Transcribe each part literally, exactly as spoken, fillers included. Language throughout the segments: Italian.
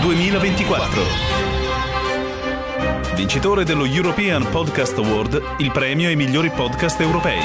duemilaventiquattro. Vincitore dello European Podcast Award, il premio ai migliori podcast europei.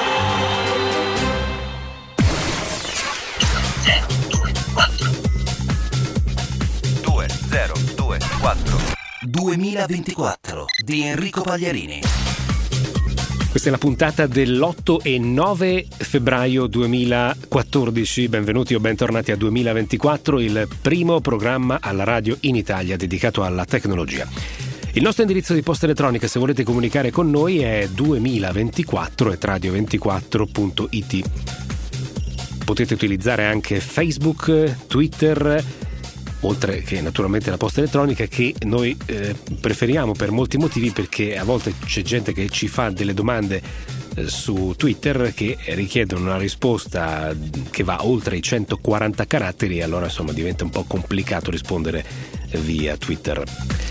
duemilaventiquattro duemilaventiquattro di Enrico Pagliarini. Questa è la puntata dell'otto e nove febbraio duemilaquattordici. Benvenuti o bentornati a duemilaventiquattro, il primo programma alla radio in Italia dedicato alla tecnologia. Il nostro indirizzo di posta elettronica, se volete comunicare con noi, è duemilaventiquattro at radio ventiquattro punto it. Potete utilizzare anche Facebook, Twitter, oltre che naturalmente la posta elettronica, che noi eh, preferiamo per molti motivi, perché a volte c'è gente che ci fa delle domande eh, su Twitter che richiedono una risposta che va oltre i centoquaranta caratteri, e allora insomma diventa un po' complicato rispondere via Twitter.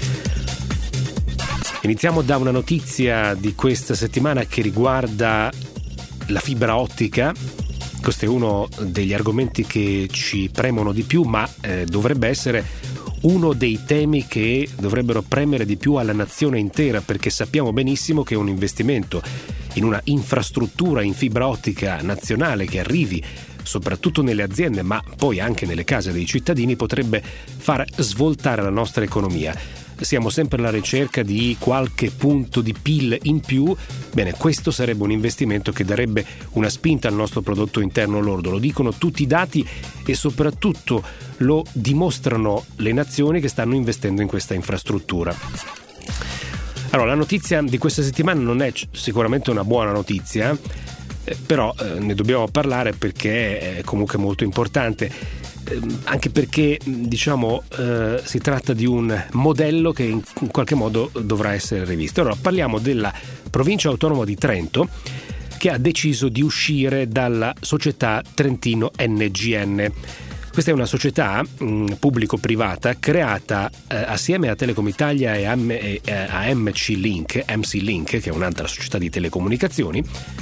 Iniziamo da una notizia di questa settimana che riguarda la fibra ottica. Questo è uno degli argomenti che ci premono di più, ma eh, dovrebbe essere uno dei temi che dovrebbero premere di più alla nazione intera, perché sappiamo benissimo che un investimento in una infrastruttura in fibra ottica nazionale che arrivi soprattutto nelle aziende, ma poi anche nelle case dei cittadini, potrebbe far svoltare la nostra economia. Siamo sempre alla ricerca di qualche punto di P I L in più. Bene, questo sarebbe un investimento che darebbe una spinta al nostro prodotto interno lordo. Lo dicono tutti i dati e soprattutto lo dimostrano le nazioni che stanno investendo in questa infrastruttura. Allora, la notizia di questa settimana non è sicuramente una buona notizia, eh, però eh, ne dobbiamo parlare perché è comunque molto importante. Anche perché diciamo eh, si tratta di un modello che in, in qualche modo dovrà essere rivisto. Allora, parliamo della provincia autonoma di Trento, che ha deciso di uscire dalla società Trentino N G N. Questa è una società mh, pubblico-privata creata eh, assieme a Telecom Italia e a, e a M C Link, M C Link, che è un'altra società di telecomunicazioni,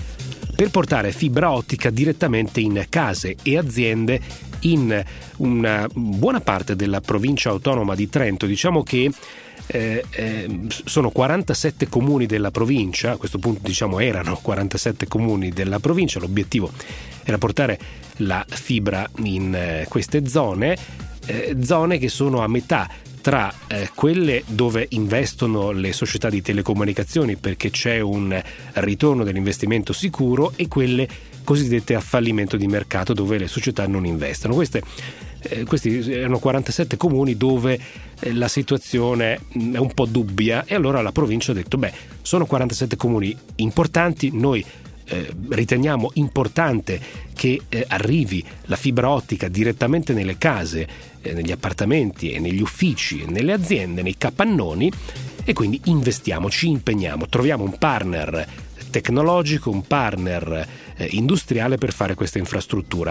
per portare fibra ottica direttamente in case e aziende in una buona parte della provincia autonoma di Trento. Diciamo che eh, eh, sono quarantasette comuni della provincia, a questo punto diciamo erano quarantasette comuni della provincia. L'obiettivo era portare la fibra in eh, queste zone, eh, zone che sono a metà tra eh, quelle dove investono le società di telecomunicazioni perché c'è un ritorno dell'investimento sicuro, e quelle cosiddette a fallimento di mercato dove le società non investono. Queste, eh, questi erano quarantasette comuni dove eh, la situazione è un po' dubbia, e allora la provincia ha detto beh, sono quarantasette comuni importanti, noi eh, riteniamo importante che eh, arrivi la fibra ottica direttamente nelle case, eh, negli appartamenti e negli uffici, nelle aziende, nei capannoni, e quindi investiamo, ci impegniamo, troviamo un partner tecnologico, un partner eh, industriale per fare questa infrastruttura.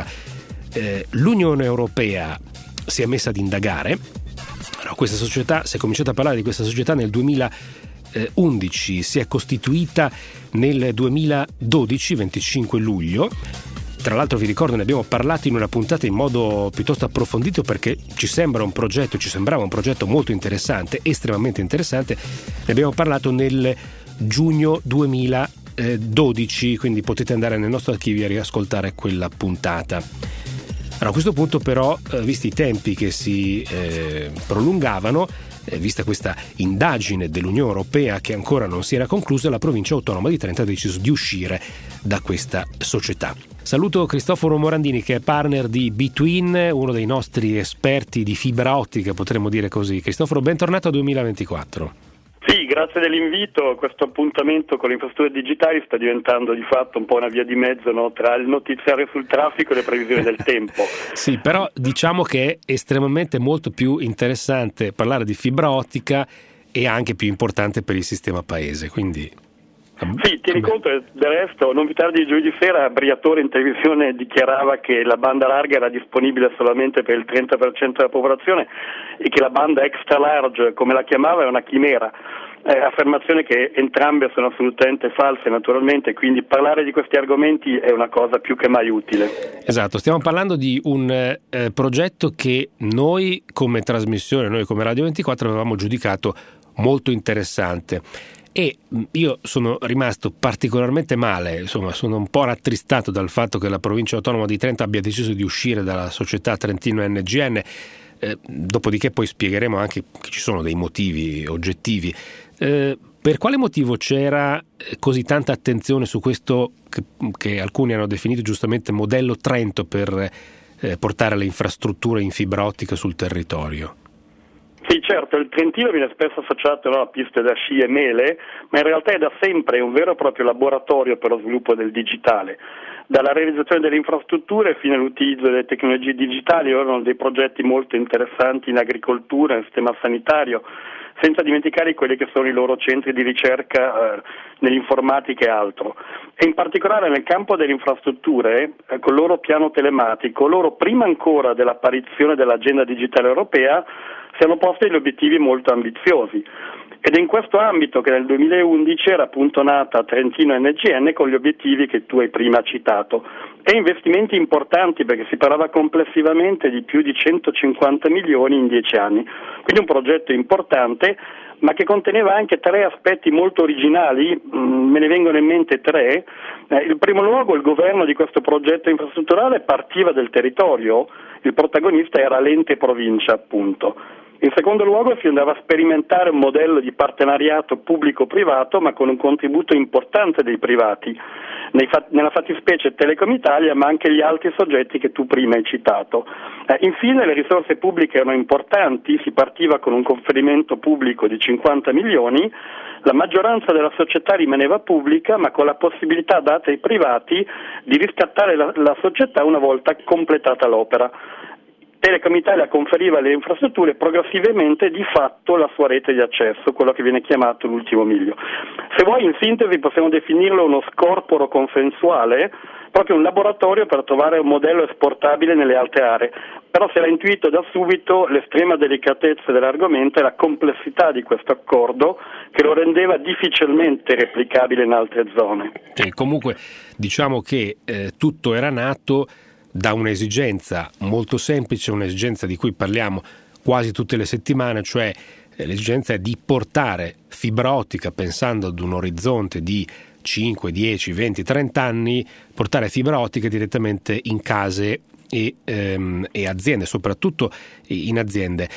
Eh, L'Unione Europea si è messa ad indagare. Allora, questa società, si è cominciato a parlare di questa società nel duemilaundici, si è costituita nel duemiladodici, venticinque luglio. Tra l'altro vi ricordo, ne abbiamo parlato in una puntata in modo piuttosto approfondito, perché ci sembra un progetto, ci sembrava un progetto molto interessante, estremamente interessante. Ne abbiamo parlato nel giugno duemiladodici, quindi potete andare nel nostro archivio a riascoltare quella puntata. Allora, a questo punto però, eh, visti i tempi che si eh, prolungavano, eh, vista questa indagine dell'Unione Europea che ancora non si era conclusa, la provincia autonoma di Trento ha deciso di uscire da questa società. Saluto Cristoforo Morandini, che è partner di Between, uno dei nostri esperti di fibra ottica, potremmo dire così. Cristoforo, bentornato a duemilaventiquattro. Sì, grazie dell'invito. Questo appuntamento con le infrastrutture digitali sta diventando di fatto un po' una via di mezzo, no, tra il notiziario sul traffico e le previsioni del tempo. Sì, però diciamo che è estremamente molto più interessante parlare di fibra ottica e anche più importante per il sistema paese, quindi... Sì, tieni Come... conto, del resto, non più tardi di giovedì sera Briatore in televisione dichiarava che la banda larga era disponibile solamente per il trenta per cento della popolazione e che la banda extra large, come la chiamava, è una chimera. Eh, affermazione che entrambe sono assolutamente false, naturalmente, quindi parlare di questi argomenti è una cosa più che mai utile. Esatto, stiamo parlando di un eh, progetto che noi come trasmissione, noi come Radio ventiquattro avevamo giudicato molto interessante. E io sono rimasto particolarmente male, insomma sono un po' rattristato dal fatto che la provincia autonoma di Trento abbia deciso di uscire dalla società Trentino N G N, eh, dopodiché poi spiegheremo anche che ci sono dei motivi oggettivi. Eh, per quale motivo c'era così tanta attenzione su questo che, che alcuni hanno definito giustamente modello Trento per eh, portare le infrastrutture in fibra ottica sul territorio? Sì, certo, il Trentino viene spesso associato no, a piste da sci e mele, ma in realtà è da sempre un vero e proprio laboratorio per lo sviluppo del digitale. Dalla realizzazione delle infrastrutture fino all'utilizzo delle tecnologie digitali erano dei progetti molto interessanti in agricoltura, nel sistema sanitario, senza dimenticare quelli che sono i loro centri di ricerca eh, nell'informatica e altro. E in particolare nel campo delle infrastrutture, eh, con il loro piano telematico, loro prima ancora dell'apparizione dell'agenda digitale europea si hanno posti degli obiettivi molto ambiziosi. Ed è in questo ambito che nel duemilaundici era appunto nata Trentino N G N con gli obiettivi che tu hai prima citato e investimenti importanti perché si parlava complessivamente di più di centocinquanta milioni in dieci anni. Quindi un progetto importante ma che conteneva anche tre aspetti molto originali, me ne vengono in mente tre. Eh, in primo luogo il governo di questo progetto infrastrutturale partiva del territorio, il protagonista era l'ente provincia appunto. In secondo luogo si andava a sperimentare un modello di partenariato pubblico-privato ma con un contributo importante dei privati, nei fat- nella fattispecie Telecom Italia ma anche gli altri soggetti che tu prima hai citato. Eh, infine le risorse pubbliche erano importanti, si partiva con un conferimento pubblico di cinquanta milioni, la maggioranza della società rimaneva pubblica ma con la possibilità data ai privati di riscattare la, la società una volta completata l'opera. Telecom Italia conferiva alle infrastrutture progressivamente di fatto la sua rete di accesso, quello che viene chiamato l'ultimo miglio. Se vuoi, in sintesi, possiamo definirlo uno scorporo consensuale, proprio un laboratorio per trovare un modello esportabile nelle altre aree. Però si era intuito da subito l'estrema delicatezza dell'argomento e la complessità di questo accordo che lo rendeva difficilmente replicabile in altre zone. E comunque diciamo che eh, tutto era nato da un'esigenza molto semplice, un'esigenza di cui parliamo quasi tutte le settimane, cioè l'esigenza di portare fibra ottica, pensando ad un orizzonte di cinque, dieci, venti, trenta anni, portare fibra ottica direttamente in case e, ehm, e aziende, soprattutto in aziende.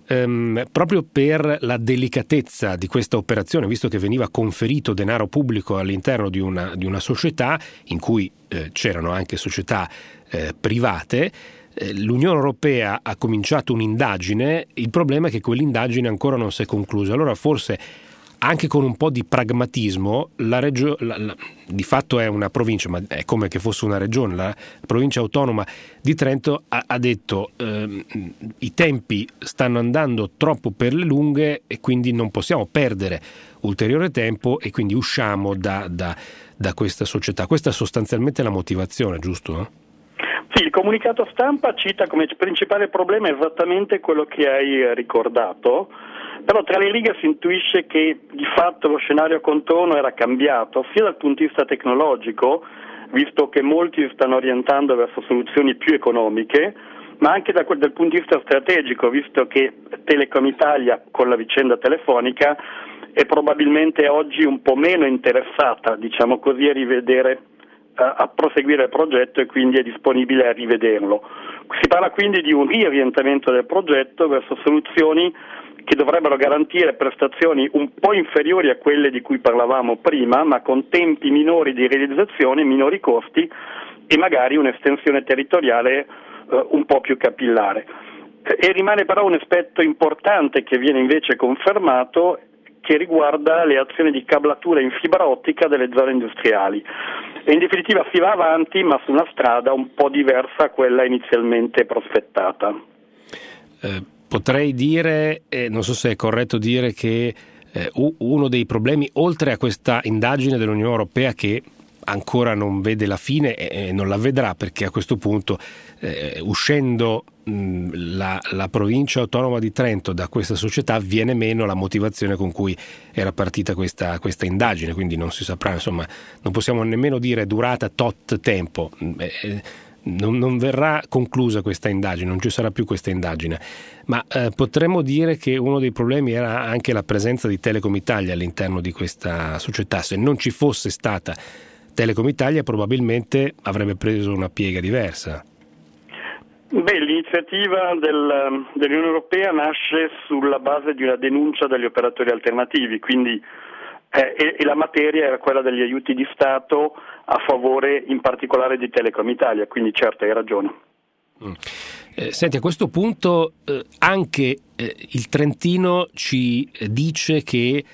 Um, proprio per la delicatezza di questa operazione, visto che veniva conferito denaro pubblico all'interno di una, di una società in cui eh, c'erano anche società eh, private, eh, l'Unione Europea ha cominciato un'indagine. Il problema è che quell'indagine ancora non si è conclusa. Allora forse anche con un po' di pragmatismo, la regio- la, la, di fatto è una provincia, ma è come che fosse una regione, la provincia autonoma di Trento ha, ha detto eh, i tempi stanno andando troppo per le lunghe e quindi non possiamo perdere ulteriore tempo e quindi usciamo da, da, da questa società. Questa è sostanzialmente la motivazione, giusto? No? Sì, il comunicato stampa cita come principale problema esattamente quello che hai ricordato. Però tra le righe si intuisce che di fatto lo scenario a contorno era cambiato, sia dal punto di vista tecnologico, visto che molti si stanno orientando verso soluzioni più economiche, ma anche da quel, dal punto di vista strategico, visto che Telecom Italia con la vicenda telefonica è probabilmente oggi un po' meno interessata, diciamo così, a rivedere, a, a proseguire il progetto e quindi è disponibile a rivederlo. Si parla quindi di un riorientamento del progetto verso soluzioni che dovrebbero garantire prestazioni un po' inferiori a quelle di cui parlavamo prima, ma con tempi minori di realizzazione, minori costi e magari un'estensione territoriale eh, un po' più capillare. E rimane però un aspetto importante che viene invece confermato, che riguarda le azioni di cablatura in fibra ottica delle zone industriali. E in definitiva si va avanti, ma su una strada un po' diversa a quella inizialmente prospettata. Eh. Potrei dire, eh, non so se è corretto dire che eh, uno dei problemi, oltre a questa indagine dell'Unione Europea che ancora non vede la fine e non la vedrà, perché a questo punto eh, uscendo mh, la, la provincia autonoma di Trento da questa società viene meno la motivazione con cui era partita questa, questa indagine, quindi non si saprà, insomma non possiamo nemmeno dire durata tot tempo, eh, non, non verrà conclusa questa indagine, non ci sarà più questa indagine, ma eh, potremmo dire che uno dei problemi era anche la presenza di Telecom Italia all'interno di questa società. Se non ci fosse stata Telecom Italia probabilmente avrebbe preso una piega diversa. Beh, l'iniziativa del, dell'Unione Europea nasce sulla base di una denuncia degli operatori alternativi, quindi eh, e, e la materia era quella degli aiuti di Stato a favore in particolare di Telecom Italia, quindi certo hai ragione. Mm. Eh, senti, a questo punto eh, anche eh, il Trentino ci dice che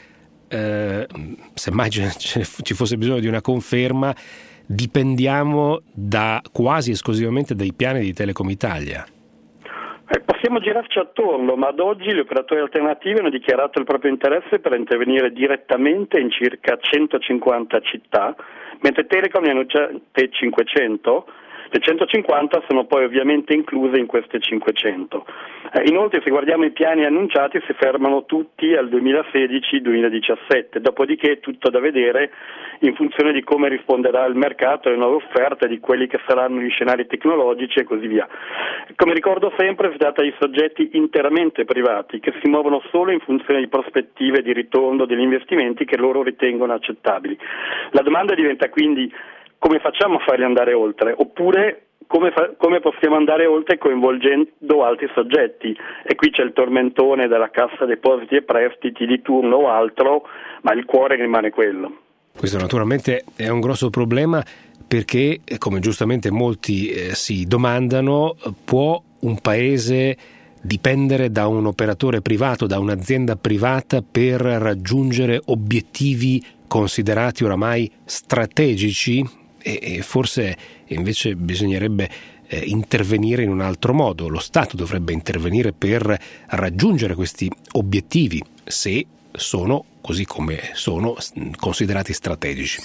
Eh, semmai ci fosse bisogno di una conferma, dipendiamo da quasi esclusivamente dai piani di Telecom Italia. Eh, possiamo girarci attorno, ma ad oggi gli operatori alternativi hanno dichiarato il proprio interesse per intervenire direttamente in circa centocinquanta città, mentre Telecom ne annuncia cinquecento. Le centocinquanta sono poi ovviamente incluse in queste cinquecento. Eh, inoltre, se guardiamo i piani annunciati, si fermano tutti al duemilasedici duemiladiciassette, dopodiché è tutto da vedere in funzione di come risponderà il mercato alle nuove offerte, di quelli che saranno gli scenari tecnologici e così via. Come ricordo sempre, si tratta di soggetti interamente privati che si muovono solo in funzione di prospettive di ritorno degli investimenti che loro ritengono accettabili. La domanda diventa quindi: come facciamo a farli andare oltre? Oppure come, fa- come possiamo andare oltre coinvolgendo altri soggetti? E qui c'è il tormentone della Cassa Depositi e Prestiti di turno o altro, ma il cuore rimane quello. Questo naturalmente è un grosso problema, perché, come giustamente molti eh, si domandano, può un paese dipendere da un operatore privato, da un'azienda privata per raggiungere obiettivi considerati oramai strategici? E forse invece bisognerebbe eh, intervenire in un altro modo. Lo Stato dovrebbe intervenire per raggiungere questi obiettivi, se sono, così come sono, considerati strategici.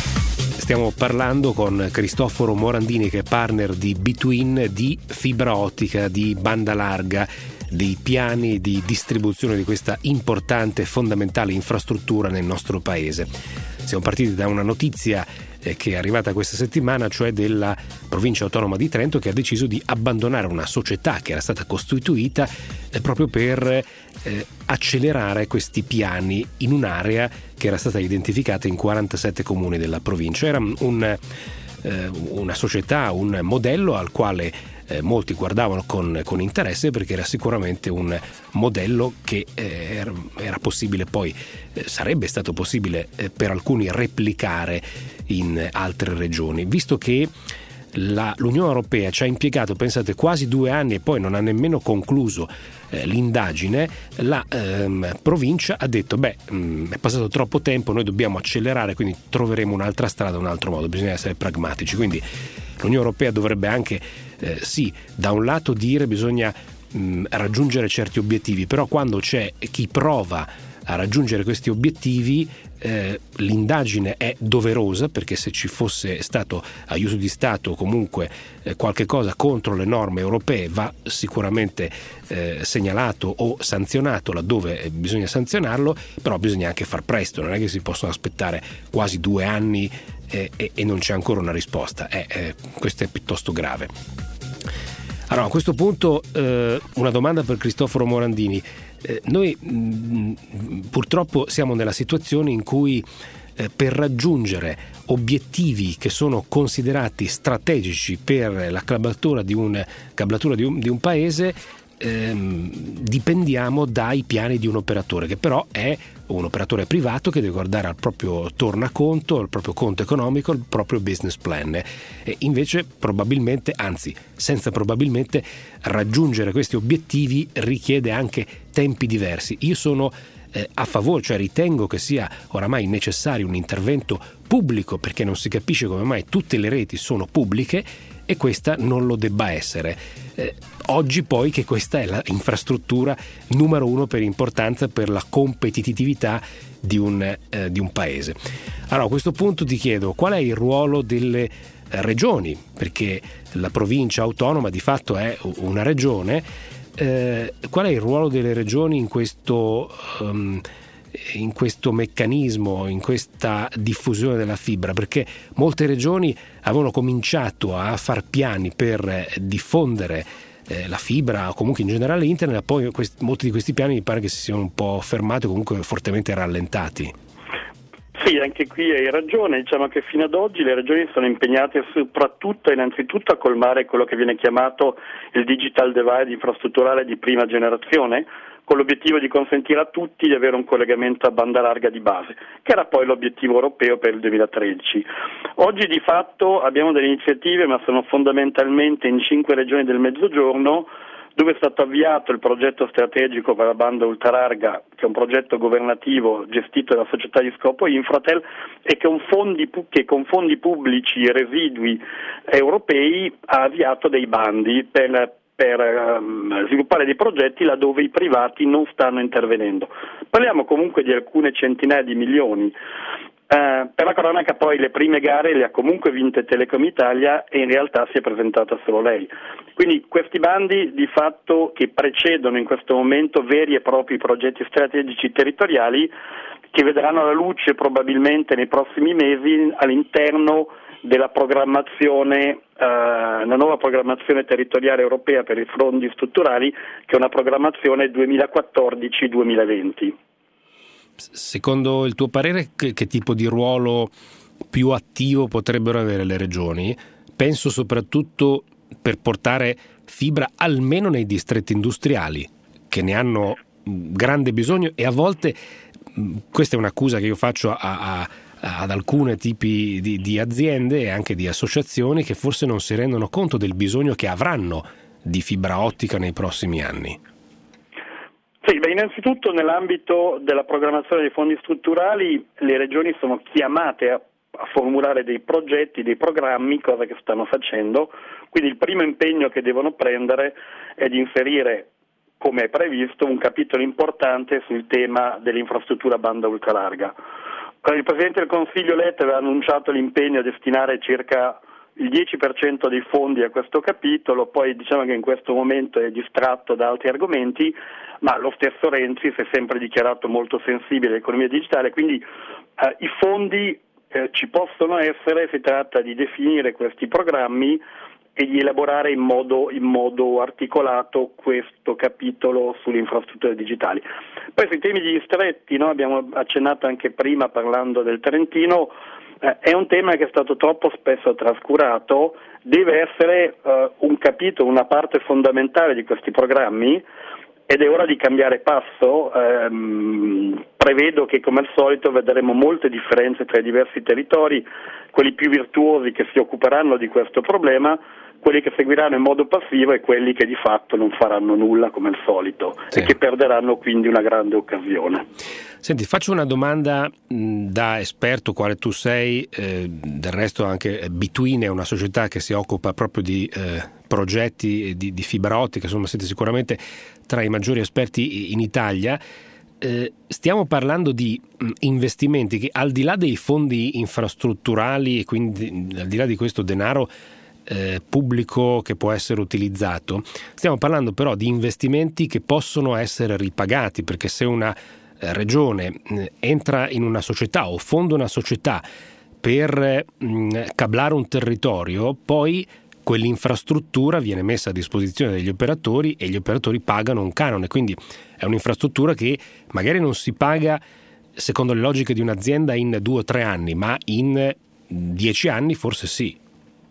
Stiamo parlando con Cristoforo Morandini, che è partner di Between, di fibra ottica, di banda larga, dei piani di distribuzione di questa importante e fondamentale infrastruttura nel nostro paese. Siamo partiti da una notizia eh, che è arrivata questa settimana, cioè della provincia autonoma di Trento, che ha deciso di abbandonare una società che era stata costituita eh, proprio per eh, accelerare questi piani in un'area che era stata identificata in quarantasette comuni della provincia. Era un, eh, una società, un modello al quale Eh, molti guardavano con, con interesse, perché era sicuramente un modello che eh, era, era possibile poi, eh, sarebbe stato possibile eh, per alcuni replicare in altre regioni, visto che la, l'Unione Europea ci ha impiegato, pensate, quasi due anni e poi non ha nemmeno concluso eh, l'indagine. La ehm, provincia ha detto beh mh, è passato troppo tempo, noi dobbiamo accelerare, quindi troveremo un'altra strada, un altro modo, bisogna essere pragmatici. Quindi l'Unione Europea dovrebbe anche eh, sì, da un lato dire bisogna mh, raggiungere certi obiettivi, però quando c'è chi prova a raggiungere questi obiettivi eh, l'indagine è doverosa, perché se ci fosse stato aiuto di Stato o comunque eh, qualche cosa contro le norme europee va sicuramente eh, segnalato o sanzionato laddove eh, bisogna sanzionarlo, però bisogna anche far presto, non è che si possono aspettare quasi due anni eh, e, e non c'è ancora una risposta. Eh, eh, questo è piuttosto grave. Allora, a questo punto eh, una domanda per Cristoforo Morandini. Eh, noi mh, purtroppo siamo nella situazione in cui eh, per raggiungere obiettivi che sono considerati strategici per la cablatura di un, cablatura di un, di un paese ehm, dipendiamo dai piani di un operatore, che però è un operatore privato che deve guardare al proprio tornaconto, al proprio conto economico, al proprio business plan. E invece probabilmente, anzi senza probabilmente, raggiungere questi obiettivi richiede anche tempi diversi. Io sono eh, a favore, cioè ritengo che sia oramai necessario un intervento pubblico, perché non si capisce come mai tutte le reti sono pubbliche e questa non lo debba essere. Eh, oggi poi che questa è l'infrastruttura numero uno per importanza per la competitività di un, eh, di un paese. Allora, a questo punto ti chiedo qual è il ruolo delle eh, regioni, perché la provincia autonoma di fatto è una regione. Eh, qual è il ruolo delle regioni in questo um, in questo meccanismo, in questa diffusione della fibra? Perché molte regioni avevano cominciato a far piani per eh, diffondere eh, la fibra o comunque in generale internet, poi questi, molti di questi piani mi pare che si siano un po' fermati o comunque fortemente rallentati. Sì, anche qui hai ragione, diciamo che fino ad oggi le regioni sono impegnate soprattutto e innanzitutto a colmare quello che viene chiamato il digital divide infrastrutturale di prima generazione, con l'obiettivo di consentire a tutti di avere un collegamento a banda larga di base, che era poi l'obiettivo europeo per il duemilatredici. Oggi di fatto abbiamo delle iniziative, ma sono fondamentalmente in cinque regioni del Mezzogiorno, dove è stato avviato il progetto strategico per la banda ultralarga, che è un progetto governativo gestito dalla società di scopo Infratel e che con fondi, che con fondi pubblici residui europei ha avviato dei bandi per per um, sviluppare dei progetti laddove i privati non stanno intervenendo. Parliamo comunque di alcune centinaia di milioni. Uh, per la cronaca poi le prime gare le ha comunque vinte Telecom Italia e in realtà si è presentata solo lei. Quindi questi bandi di fatto che precedono in questo momento veri e propri progetti strategici territoriali che vedranno la luce probabilmente nei prossimi mesi all'interno della programmazione, eh, una nuova programmazione territoriale europea per i fondi strutturali, che è una programmazione duemilaquattordici duemilaventi. Secondo il tuo parere, che, che tipo di ruolo più attivo potrebbero avere le regioni? Penso soprattutto per portare fibra almeno nei distretti industriali, che ne hanno grande bisogno, e a volte, questa è un'accusa che io faccio a, a ad alcuni tipi di, di aziende e anche di associazioni, che forse non si rendono conto del bisogno che avranno di fibra ottica nei prossimi anni. Sì, beh, innanzitutto nell'ambito della programmazione dei fondi strutturali le regioni sono chiamate a, a formulare dei progetti, dei programmi, cosa che stanno facendo, quindi il primo impegno che devono prendere è di inserire, come è previsto, un capitolo importante sul tema dell'infrastruttura a banda ultralarga. Il Presidente del Consiglio Letta aveva annunciato l'impegno a destinare circa il dieci per cento dei fondi a questo capitolo, poi diciamo che in questo momento è distratto da altri argomenti, ma lo stesso Renzi si è sempre dichiarato molto sensibile all'economia digitale, quindi eh, i fondi eh, ci possono essere, si tratta di definire questi programmi e di elaborare in modo, in modo articolato questo capitolo sulle infrastrutture digitali. Poi sui temi di distretti, no, abbiamo accennato anche prima parlando del Trentino, eh, è un tema che è stato troppo spesso trascurato, deve essere eh, un capitolo, una parte fondamentale di questi programmi, ed è ora di cambiare passo. Ehm, prevedo che come al solito vedremo molte differenze tra i diversi territori, quelli più virtuosi che si occuperanno di questo problema, quelli che seguiranno in modo passivo e quelli che di fatto non faranno nulla come al solito, sì, e che perderanno quindi una grande occasione. Senti, faccio una domanda mh, da esperto quale tu sei, eh, del resto anche Between è una società che si occupa proprio di eh, progetti di, di fibra ottica, insomma siete sicuramente tra i maggiori esperti in Italia. Eh, stiamo parlando di mh, investimenti che al di là dei fondi infrastrutturali e quindi al di là di questo denaro Eh, pubblico che può essere utilizzato, stiamo parlando però di investimenti che possono essere ripagati, perché se una eh, regione eh, entra in una società o fonda una società per mh, cablare un territorio, poi quell'infrastruttura viene messa a disposizione degli operatori e gli operatori pagano un canone, quindi è un'infrastruttura che magari non si paga secondo le logiche di un'azienda in due o tre anni, ma in dieci anni forse sì.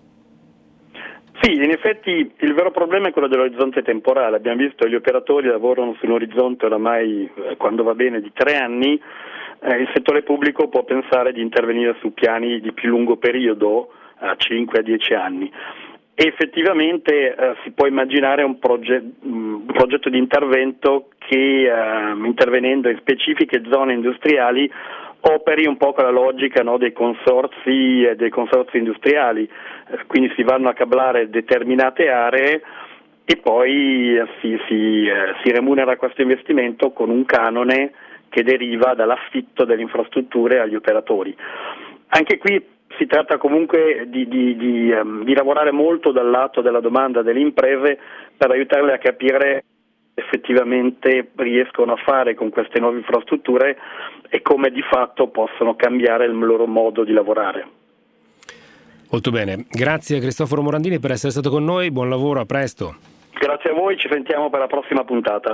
Sì, in effetti il vero problema è quello dell'orizzonte temporale. Abbiamo visto che gli operatori lavorano su un orizzonte oramai, eh, quando va bene, di tre anni. Eh, il settore pubblico può pensare di intervenire su piani di più lungo periodo, a cinque a dieci anni. E effettivamente eh, si può immaginare un, proge- un progetto di intervento che, eh, intervenendo in specifiche zone industriali, operi un po' con la logica, no, dei consorzi e dei consorzi industriali, eh, quindi si vanno a cablare determinate aree e poi eh, si, si, eh, si remunera questo investimento con un canone che deriva dall'affitto delle infrastrutture agli operatori. Anche qui si tratta comunque di, di, di, um, di lavorare molto dal lato della domanda delle imprese per aiutarle a capire effettivamente riescono a fare con queste nuove infrastrutture e come di fatto possono cambiare il loro modo di lavorare. Molto bene, grazie a Cristoforo Morandini per essere stato con noi, buon lavoro, a presto. Grazie a voi, ci sentiamo per la prossima puntata.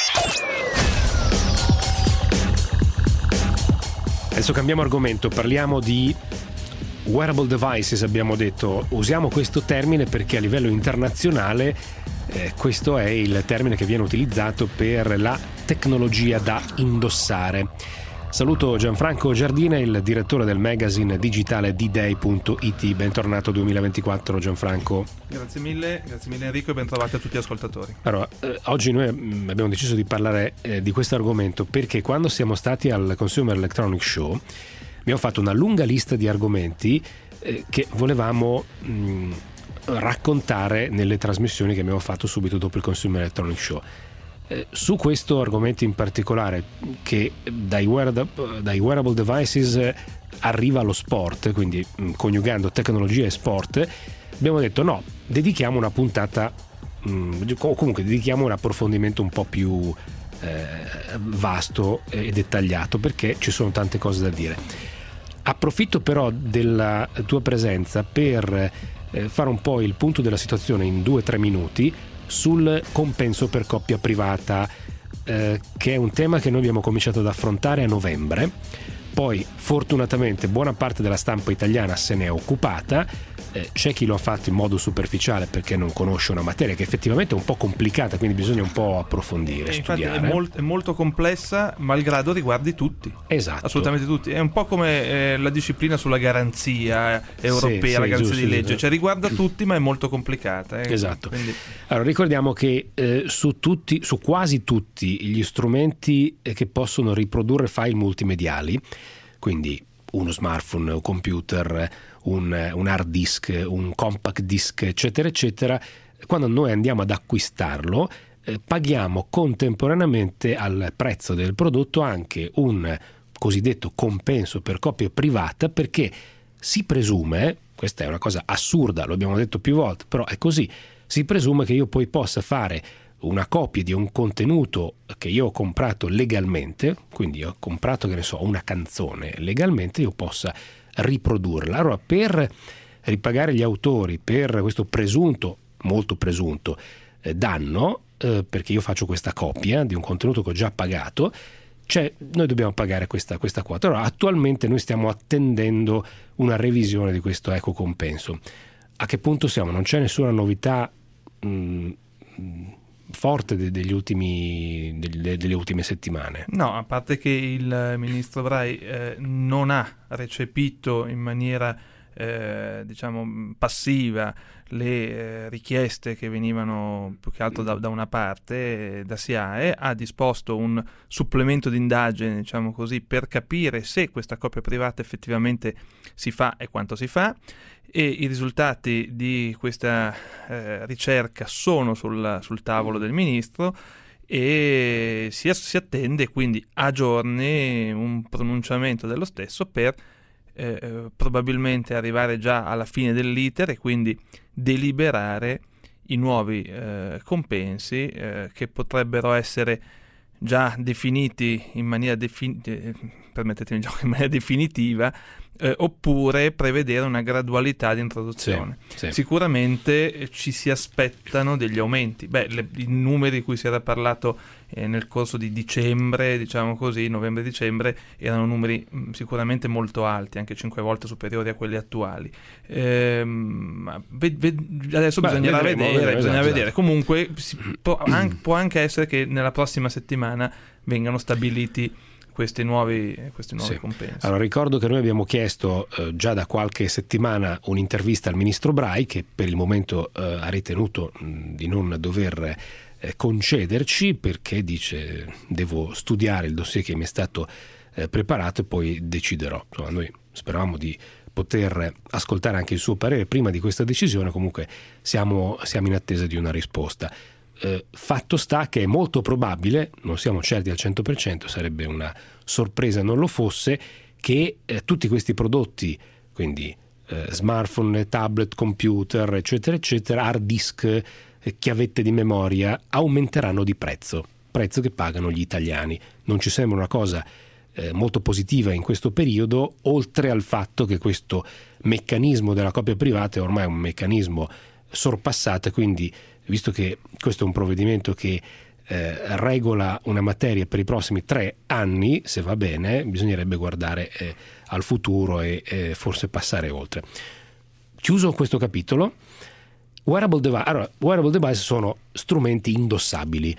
Adesso cambiamo argomento, parliamo di wearable devices, abbiamo detto, usiamo questo termine perché a livello internazionale eh, questo è il termine che viene utilizzato per la tecnologia da indossare. Saluto Gianfranco Giardina, il direttore del magazine digitale d day punto i t. Bentornato duemilaventiquattro Gianfranco. Grazie mille, grazie mille Enrico e ben trovati a tutti gli ascoltatori. Allora, eh, oggi noi abbiamo deciso di parlare eh, di questo argomento perché quando siamo stati al Consumer Electronics Show abbiamo fatto una lunga lista di argomenti eh, che volevamo mh, raccontare nelle trasmissioni che abbiamo fatto subito dopo il Consumer Electronics Show. Eh, su questo argomento in particolare, che dai, wear- dai wearable devices eh, arriva allo sport, quindi mh, coniugando tecnologia e sport, abbiamo detto no, dedichiamo una puntata, mh, o comunque dedichiamo un approfondimento un po' più eh, vasto e dettagliato, perché ci sono tante cose da dire. Approfitto però della tua presenza per eh, fare un po' il punto della situazione in due o tre minuti sul compenso per coppia privata, eh, che è un tema che noi abbiamo cominciato ad affrontare a novembre. Poi fortunatamente buona parte della stampa italiana se ne è occupata. Eh, c'è chi lo ha fatto in modo superficiale perché non conosce una materia che effettivamente è un po' complicata, quindi bisogna un po' approfondire, e infatti studiare. È, molt- è molto complessa, malgrado riguardi tutti. Esatto. Assolutamente tutti. È un po' come eh, la disciplina sulla garanzia europea, sì, sì, la garanzia giusto, di legge, giusto. cioè riguarda tutti ma è molto complicata. Eh. Esatto. Quindi... Allora ricordiamo che eh, su tutti, su quasi tutti gli strumenti eh, che possono riprodurre file multimediali, quindi uno smartphone, un computer, un, un hard disk, un compact disk, eccetera, eccetera, quando noi andiamo ad acquistarlo eh, paghiamo contemporaneamente al prezzo del prodotto anche un cosiddetto compenso per coppia privata, perché si presume, questa è una cosa assurda, lo abbiamo detto più volte, però è così, si presume che io poi possa fare una copia di un contenuto che io ho comprato legalmente, quindi ho comprato, che ne so, una canzone legalmente, io possa riprodurla. Allora, per ripagare gli autori per questo presunto, molto presunto, eh, danno, eh, perché io faccio questa copia di un contenuto che ho già pagato, cioè noi dobbiamo pagare questa, questa quota. Allora, attualmente noi stiamo attendendo una revisione di questo eco compenso. A che punto siamo? Non c'è nessuna novità mh, forte de- degli ultimi delle, delle ultime settimane. No, a parte che il ministro Bray eh, non ha recepito in maniera eh, diciamo passiva le eh, richieste che venivano più che altro da, da una parte, eh, da SIAE, ha disposto un supplemento di indagine, diciamo così, per capire se questa coppia privata effettivamente si fa e quanto si fa, e i risultati di questa eh, ricerca sono sul, sul tavolo del ministro e si, si attende quindi a giorni un pronunciamento dello stesso per eh, probabilmente arrivare già alla fine dell'iter e quindi deliberare i nuovi eh, compensi eh, che potrebbero essere già definiti in maniera defin- eh, permettetemi in maniera definitiva eh, oppure prevedere una gradualità di introduzione. Sì, sì. Sicuramente eh, ci si aspettano degli aumenti. Beh, le, i numeri di cui si era parlato eh, nel corso di dicembre, diciamo così, novembre-dicembre, erano numeri mh, sicuramente molto alti, anche cinque volte superiori a quelli attuali. Ehm, ve, ve, adesso Beh, bisognerà vedremo, vedere, vedremo, bisogna esatto, vedere. esatto. Comunque si, può, anche, può anche essere che nella prossima settimana vengano stabiliti questi nuovi, questi nuovi sì. compensi. Allora ricordo che noi abbiamo chiesto eh, già da qualche settimana un'intervista al ministro Bray, che per il momento eh, ha ritenuto mh, di non dover eh, concederci, perché dice devo studiare il dossier che mi è stato eh, preparato e poi deciderò. Insomma, noi speravamo di poter ascoltare anche il suo parere prima di questa decisione, comunque siamo, siamo in attesa di una risposta. Eh, fatto sta che è molto probabile, non siamo certi al cento per cento, sarebbe una sorpresa non lo fosse, che eh, tutti questi prodotti, quindi eh, smartphone, tablet, computer, eccetera, eccetera, hard disk, eh, chiavette di memoria, aumenteranno di prezzo, prezzo che pagano gli italiani. Non ci sembra una cosa eh, molto positiva in questo periodo, oltre al fatto che questo meccanismo della copia privata è ormai un meccanismo sorpassato, quindi visto che questo è un provvedimento che eh, regola una materia per i prossimi tre anni, se va bene, bisognerebbe guardare eh, al futuro e eh, forse passare oltre. Chiuso questo capitolo, wearable device, allora, wearable device sono strumenti indossabili.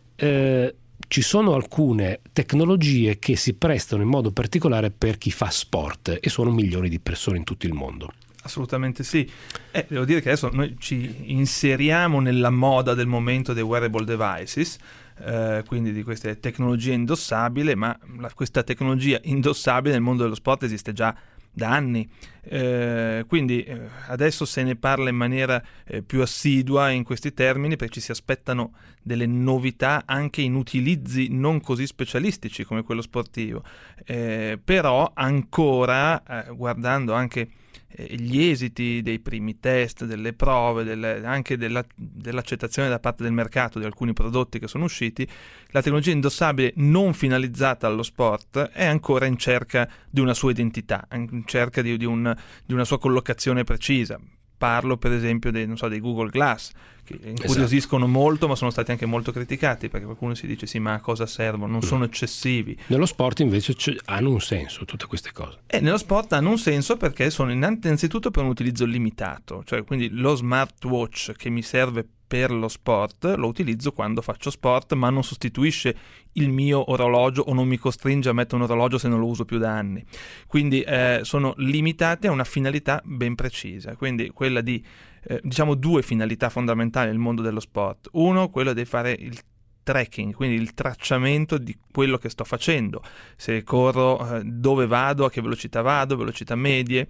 Eh, ci sono alcune tecnologie che si prestano in modo particolare per chi fa sport e sono milioni di persone in tutto il mondo. Assolutamente sì. Eh, devo dire che adesso noi ci inseriamo nella moda del momento dei wearable devices, eh, quindi di queste tecnologie indossabili, ma la, questa tecnologia indossabile nel mondo dello sport esiste già da anni, eh, quindi eh, adesso se ne parla in maniera eh, più assidua in questi termini, perché ci si aspettano delle novità anche in utilizzi non così specialistici come quello sportivo, eh, però ancora eh, guardando anche gli esiti dei primi test, delle prove, delle, anche della, dell'accettazione da parte del mercato di alcuni prodotti che sono usciti, la tecnologia indossabile non finalizzata allo sport è ancora in cerca di una sua identità, in cerca di, di, un, di una sua collocazione precisa. Parlo per esempio dei, non so, dei Google Glass, che incuriosiscono esatto. molto, ma sono stati anche molto criticati, perché qualcuno si dice sì, ma a cosa servono? Non mm. sono eccessivi. Nello sport invece hanno un senso tutte queste cose. E nello sport hanno un senso perché sono innanzitutto per un utilizzo limitato, cioè quindi lo smartwatch che mi serve per lo sport lo utilizzo quando faccio sport, ma non sostituisce il mio orologio o non mi costringe a mettere un orologio se non lo uso più da anni. Quindi eh, sono limitati a una finalità ben precisa, quindi quella di eh, diciamo due finalità fondamentali nel mondo dello sport. Uno, quello di fare il tracking, quindi il tracciamento di quello che sto facendo, se corro, eh, dove vado, a che velocità vado, velocità medie,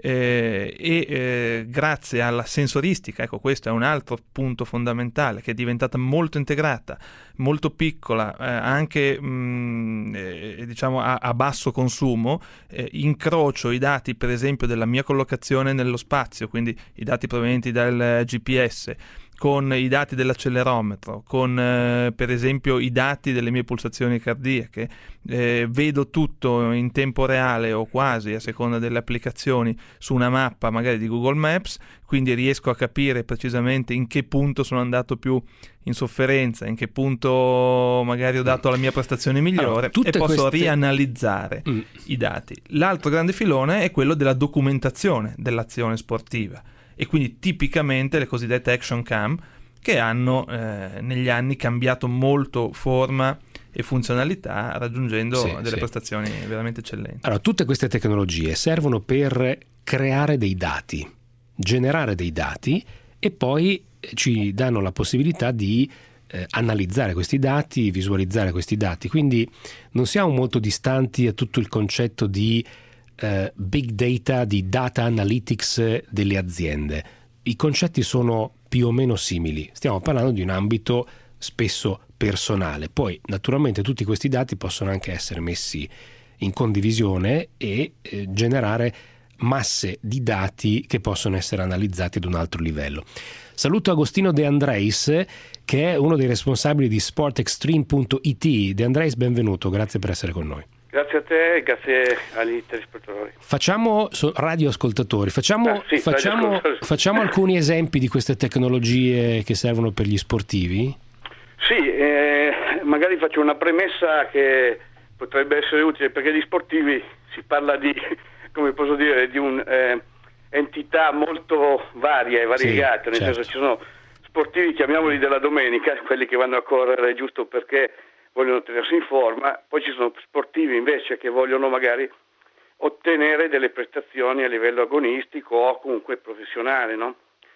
eh, e eh, grazie alla sensoristica, ecco, questo è un altro punto fondamentale, che è diventata molto integrata, molto piccola, eh, anche mh, eh, diciamo a, a basso consumo, eh, incrocio i dati per esempio della mia collocazione nello spazio, quindi i dati provenienti dal G P S, con i dati dell'accelerometro, con eh, per esempio i dati delle mie pulsazioni cardiache, eh, vedo tutto in tempo reale o quasi a seconda delle applicazioni su una mappa magari di Google Maps, quindi riesco a capire precisamente in che punto sono andato più in sofferenza, in che punto magari ho dato la mia prestazione migliore, allora, e posso queste... rianalizzare mm. i dati. L'altro grande filone è quello della documentazione dell'azione sportiva, e quindi tipicamente le cosiddette action cam, che hanno eh, negli anni cambiato molto forma e funzionalità, raggiungendo sì, delle sì. prestazioni veramente eccellenti. Allora, tutte queste tecnologie servono per creare dei dati, generare dei dati, e poi ci danno la possibilità di eh, analizzare questi dati, visualizzare questi dati, quindi non siamo molto distanti a tutto il concetto di Uh, big data, di data analytics delle aziende. I concetti sono più o meno simili, stiamo parlando di un ambito spesso personale, poi naturalmente tutti questi dati possono anche essere messi in condivisione e eh, generare masse di dati che possono essere analizzati ad un altro livello. Saluto Agostino De Andreis, che è uno dei responsabili di sport extreme punto it. De Andreis, benvenuto, grazie per essere con noi. Grazie a te e grazie agli telespettatori. Facciamo, radioascoltatori, facciamo, ah, sì, facciamo, radio facciamo alcuni esempi di queste tecnologie che servono per gli sportivi? Sì, eh, magari faccio una premessa che potrebbe essere utile, perché gli sportivi si parla di, come posso dire, di un'entità eh, molto varia e variegata, sì, nel certo. senso ci sono sportivi, chiamiamoli della domenica, quelli che vanno a correre giusto perché vogliono tenersi in forma, poi ci sono sportivi invece che vogliono magari ottenere delle prestazioni a livello agonistico o comunque professionale, no?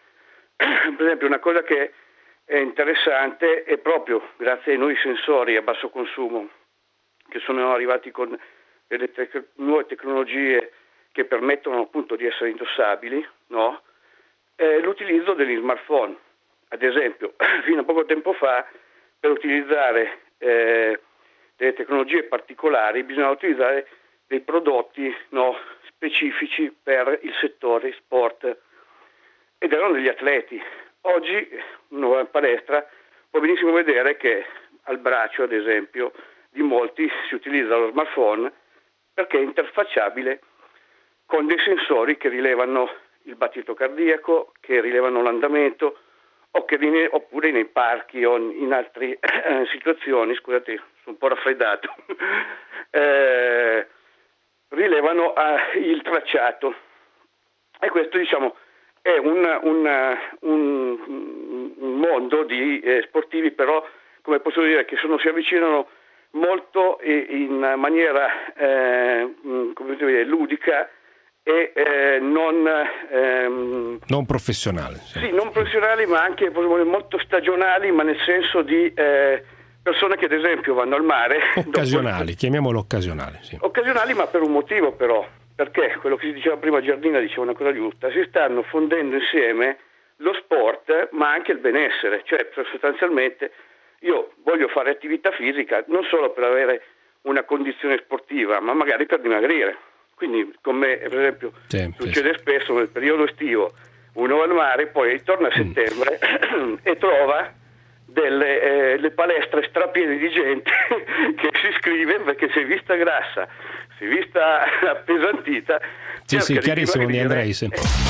Per esempio una cosa che è interessante è proprio grazie ai nuovi sensori a basso consumo che sono arrivati con delle te- nuove tecnologie che permettono appunto di essere indossabili, no? Eh, l'utilizzo degli smartphone. Ad esempio, fino a poco tempo fa, per utilizzare eh, delle tecnologie particolari bisognava utilizzare dei prodotti, no, specifici per il settore sport, ed erano degli atleti. Oggi uno va in palestra, può benissimo vedere che al braccio, ad esempio, di molti si utilizza lo smartphone perché è interfacciabile con dei sensori che rilevano il battito cardiaco, che rilevano l'andamento, o che rile- oppure nei parchi o in altre eh, situazioni, scusate, sono un po' raffreddato, eh, rilevano eh, il tracciato. E questo, diciamo, è un, un, un, un mondo di eh, sportivi, però, come posso dire, che sono, si avvicinano molto in maniera eh, come dire, ludica e eh, non ehm, non professionale. Sì. sì, non professionali, ma anche molto stagionali, ma nel senso di eh, persone che ad esempio vanno al mare. Occasionali, dopo... chiamiamolo occasionali. Sì. Occasionali, ma per un motivo però, perché quello che si diceva prima, Giardina diceva una cosa giusta, si stanno fondendo insieme lo sport ma anche il benessere, cioè sostanzialmente io voglio fare attività fisica non solo per avere una condizione sportiva, ma magari per dimagrire. Quindi, come per esempio sì, succede sì. spesso nel periodo estivo, uno va al mare, poi torna a settembre mm. e trova delle eh, le palestre strapiene di gente che si iscrive perché si è vista grassa, si è vista appesantita. Sì, sì, chiarissimo di Andreis.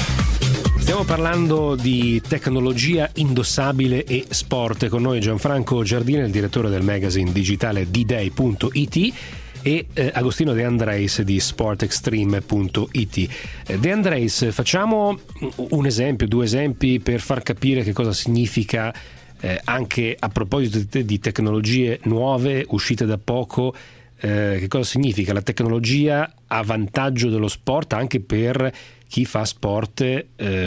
Stiamo parlando di tecnologia indossabile e sport. Con noi Gianfranco Giardina, il direttore del magazine digitale d day punto i t, e eh, Agostino De Andreis di sport extreme punto i t. Eh, De Andreis, facciamo un esempio, due esempi per far capire che cosa significa eh, anche a proposito di tecnologie nuove uscite da poco. Eh, che cosa significa la tecnologia a vantaggio dello sport anche per chi fa sport eh,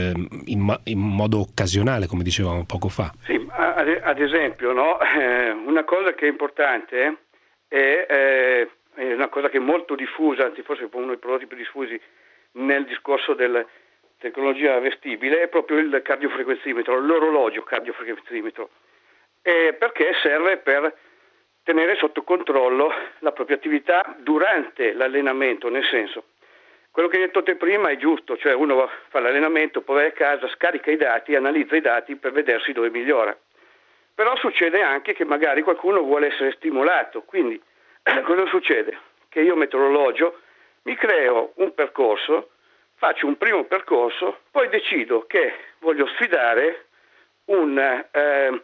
in, in modo occasionale, come dicevamo poco fa? Sì, ad, ad esempio, no? eh, una cosa che è importante è, eh, è una cosa che è molto diffusa, anzi forse uno dei prodotti più diffusi nel discorso della tecnologia vestibile, è proprio il cardiofrequenzimetro, l'orologio cardiofrequenzimetro, eh, perché serve per tenere sotto controllo la propria attività durante l'allenamento, nel senso, quello che hai detto te prima è giusto, cioè uno va, fa l'allenamento, poi va a casa, scarica i dati, analizza i dati per vedersi dove migliora. Però succede anche che magari qualcuno vuole essere stimolato, quindi cosa succede? Che io metto l'orologio, mi creo un percorso, faccio un primo percorso, poi decido che voglio sfidare un eh,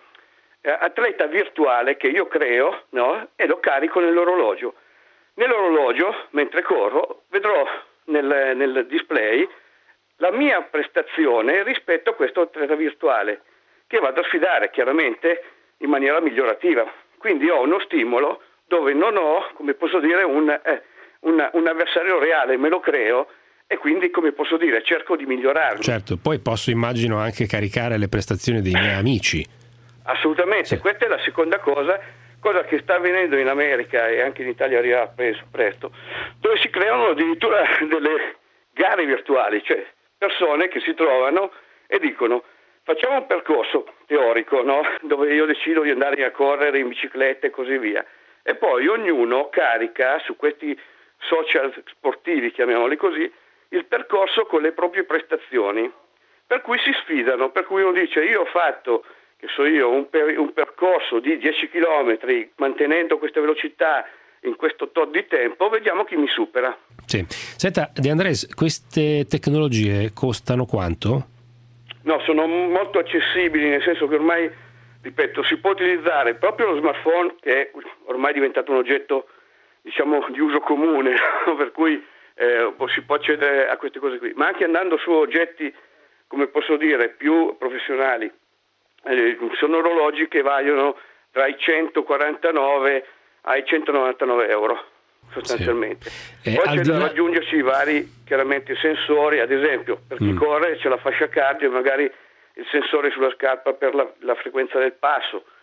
atleta virtuale che io creo, no? E lo carico nell'orologio. Nell'orologio, mentre corro, vedrò nel, nel display la mia prestazione rispetto a questo atleta virtuale che vado a sfidare chiaramente in maniera migliorativa. Quindi ho uno stimolo dove non ho, come posso dire, un, eh, un, un avversario reale, me lo creo e quindi, come posso dire, cerco di migliorarlo. Certo, poi posso, immagino, anche caricare le prestazioni dei miei amici. Assolutamente, sì. Questa è la seconda cosa, cosa che sta avvenendo in America e anche in Italia arriverà presto, presto, dove si creano addirittura delle gare virtuali, cioè persone che si trovano e dicono facciamo un percorso teorico, no? Dove io decido di andare a correre in bicicletta e così via, e poi ognuno carica su questi social sportivi, chiamiamoli così, il percorso con le proprie prestazioni, per cui si sfidano, per cui uno dice io ho fatto, che so io, un, per, un percorso di dieci chilometri mantenendo questa velocità in questo tot di tempo, vediamo chi mi supera. Sì. Senta, De Andreis, queste tecnologie costano quanto? No, sono molto accessibili, nel senso che ormai, ripeto, si può utilizzare proprio lo smartphone, che è ormai diventato un oggetto, diciamo, di uso comune, per cui eh, si può accedere a queste cose qui, ma anche andando su oggetti, come posso dire, più professionali. Eh, sono orologi che valgono tra i centoquarantanove ai centonovantanove euro sostanzialmente. Sì. Poi c'è da là... aggiungerci vari chiaramente sensori, ad esempio per chi mm. corre c'è la fascia cardio e magari il sensore sulla scarpa per la, la frequenza del passo,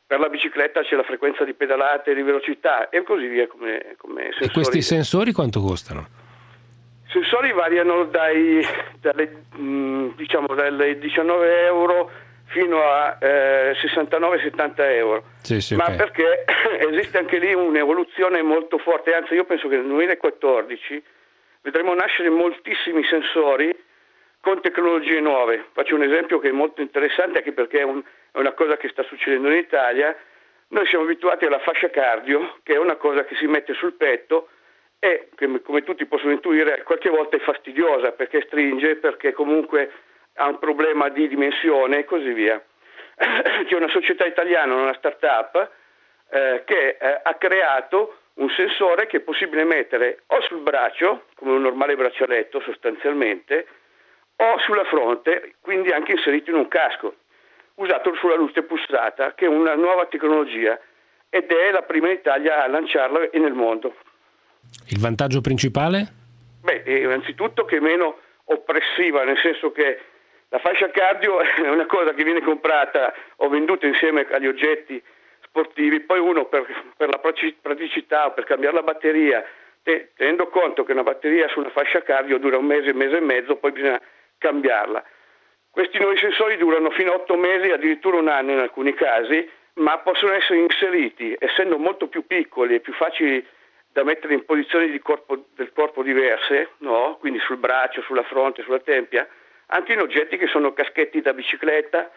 per la bicicletta c'è la frequenza di pedalate, di velocità e così via come, come sensori. E questi sensori quanto costano? I sensori variano dai dalle, diciamo dalle diciannove euro fino a eh, sessantanove settanta euro. Sì, sì, ma okay. Perché esiste anche lì un'evoluzione molto forte, anzi io penso che nel duemilaquattordici vedremo nascere moltissimi sensori con tecnologie nuove. Faccio un esempio che è molto interessante anche perché è, un, è una cosa che sta succedendo in Italia. Noi siamo abituati alla fascia cardio, che è una cosa che si mette sul petto e che, come tutti possono intuire, qualche volta è fastidiosa perché stringe, perché comunque ha un problema di dimensione e così via. C'è una società italiana, una startup, eh, che eh, ha creato un sensore che è possibile mettere o sul braccio, come un normale braccialetto sostanzialmente, o sulla fronte, quindi anche inserito in un casco, usato sulla luce pulsata, che è una nuova tecnologia ed è la prima in Italia a lanciarla e nel mondo. Il vantaggio principale? Beh, innanzitutto che è meno oppressiva, nel senso che la fascia cardio è una cosa che viene comprata o venduta insieme agli oggetti sportivi, poi uno per, per la praticità o per cambiare la batteria, te, tenendo conto che una batteria su una fascia cardio dura un mese, un mese e mezzo, poi bisogna cambiarla. Questi nuovi sensori durano fino a otto mesi, addirittura un anno in alcuni casi, ma possono essere inseriti, essendo molto più piccoli e più facili da mettere in posizioni di corpo, del corpo diverse, no? Quindi sul braccio, sulla fronte, sulla tempia, anche in oggetti che sono caschetti da bicicletta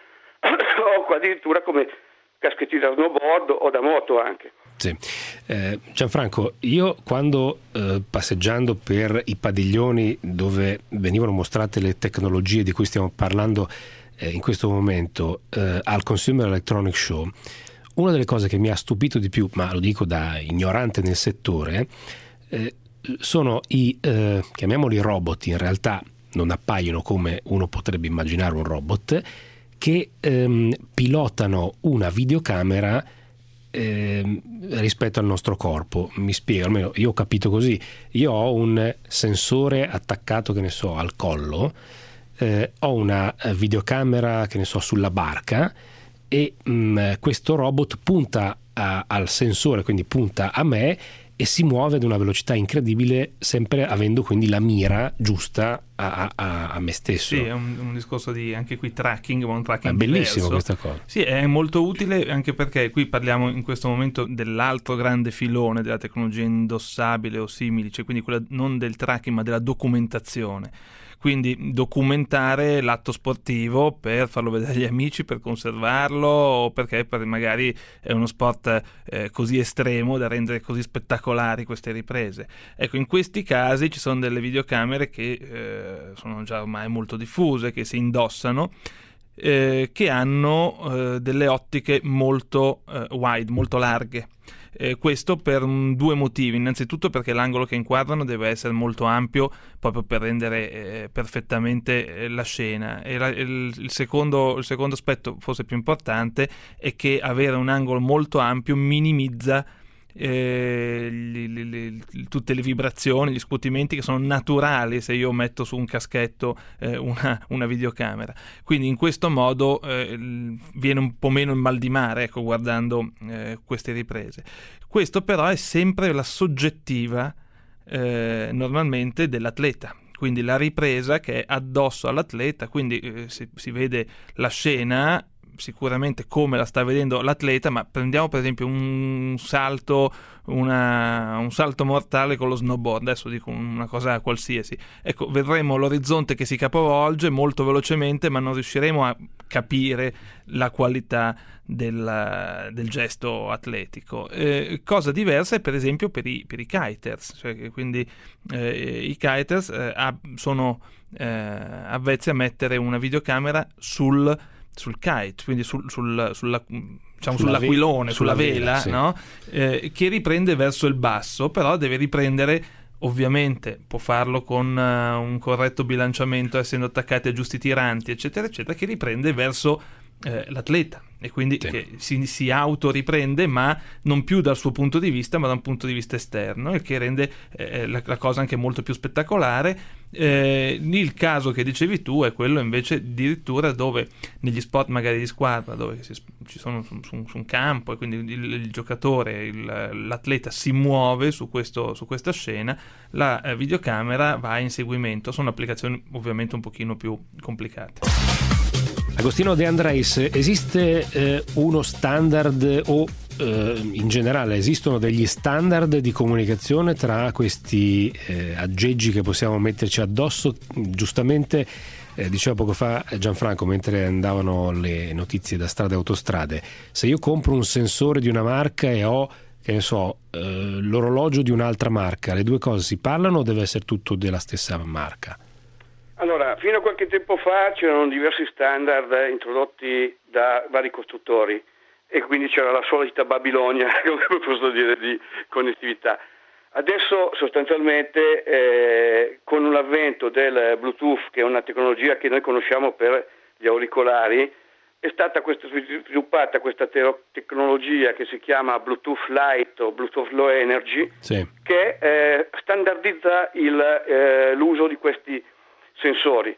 o addirittura come caschetti da snowboard o da moto anche. Sì. Eh, Gianfranco, io quando eh, passeggiando per i padiglioni dove venivano mostrate le tecnologie di cui stiamo parlando eh, in questo momento eh, al Consumer Electronics Show, una delle cose che mi ha stupito di più, ma lo dico da ignorante nel settore, eh, sono i, eh, chiamiamoli robot, in realtà non appaiono come uno potrebbe immaginare un robot, che ehm, pilotano una videocamera eh, rispetto al nostro corpo. Mi spiego, almeno io ho capito così. Io ho un sensore attaccato, che ne so, al collo, eh, ho una videocamera, che ne so, sulla barca, e mh, questo robot punta a, al sensore, quindi punta a me e si muove ad una velocità incredibile, sempre avendo quindi la mira giusta a, a, a me stesso. Sì, è un, un discorso di anche qui tracking, ma un tracking è bellissimo diverso. Questa cosa. Sì, è molto utile anche perché qui parliamo in questo momento dell'altro grande filone della tecnologia indossabile o simili, cioè quindi quella non del tracking ma della documentazione. Quindi documentare l'atto sportivo per farlo vedere agli amici, per conservarlo, o perché per magari è uno sport eh, così estremo da rendere così spettacolari queste riprese. Ecco, in questi casi ci sono delle videocamere che eh, sono già ormai molto diffuse, che si indossano, eh, che hanno eh, delle ottiche molto eh, wide, molto larghe. Eh, questo per um, due motivi. Innanzitutto perché l'angolo che inquadrano deve essere molto ampio proprio per rendere eh, perfettamente eh, la scena, e la, il, il, secondo, il secondo aspetto, forse più importante, è che avere un angolo molto ampio minimizza Eh, gli, gli, gli, tutte le vibrazioni, gli scuotimenti che sono naturali se io metto su un caschetto eh, una, una videocamera. Quindi in questo modo eh, viene un po' meno il mal di mare, ecco, guardando eh, queste riprese. Questo però è sempre la soggettiva eh, normalmente dell'atleta, quindi la ripresa che è addosso all'atleta, quindi eh, si, si vede la scena sicuramente come la sta vedendo l'atleta, ma prendiamo per esempio un salto una, un salto mortale con lo snowboard, adesso dico una cosa qualsiasi, ecco, vedremo l'orizzonte che si capovolge molto velocemente, ma non riusciremo a capire la qualità del, del gesto atletico. Eh, cosa diversa è per esempio per i, per i kiters, cioè quindi eh, i kiters eh, sono eh, avvezzi a mettere una videocamera sul sul kite, quindi sul, sul, sulla, diciamo sulla sull'aquilone, ve- sulla, sulla vela, vela sì. No? Eh, che riprende verso il basso, però deve riprendere, ovviamente può farlo con uh, un corretto bilanciamento, essendo attaccati a giusti tiranti, eccetera, eccetera, che riprende verso eh, l'atleta. e quindi sì. che si, si autoriprende, ma non più dal suo punto di vista, ma da un punto di vista esterno, e che rende eh, la, la cosa anche molto più spettacolare. Eh, il caso che dicevi tu è quello invece addirittura dove negli sport magari di squadra, dove si, ci sono su, su, su un campo, e quindi il, il giocatore, il, l'atleta si muove su, questo, su questa scena, la eh, videocamera va in seguimento. Sono applicazioni ovviamente un pochino più complicate. Agostino De Andreis, esiste eh, uno standard o eh, in generale esistono degli standard di comunicazione tra questi eh, aggeggi che possiamo metterci addosso? Giustamente eh, diceva poco fa Gianfranco mentre andavano le notizie da strade e autostrade, se io compro un sensore di una marca e ho, che ne so, eh, l'orologio di un'altra marca, le due cose si parlano o deve essere tutto della stessa marca? Allora, fino a qualche tempo fa c'erano diversi standard introdotti da vari costruttori e quindi c'era la solita Babilonia, come posso dire, di connettività. Adesso sostanzialmente eh, con l'avvento del Bluetooth, che è una tecnologia che noi conosciamo per gli auricolari, è stata questa, sviluppata questa te- tecnologia che si chiama Bluetooth Light o Bluetooth Low Energy, sì. che eh, standardizza il, eh, l'uso di questi sensori.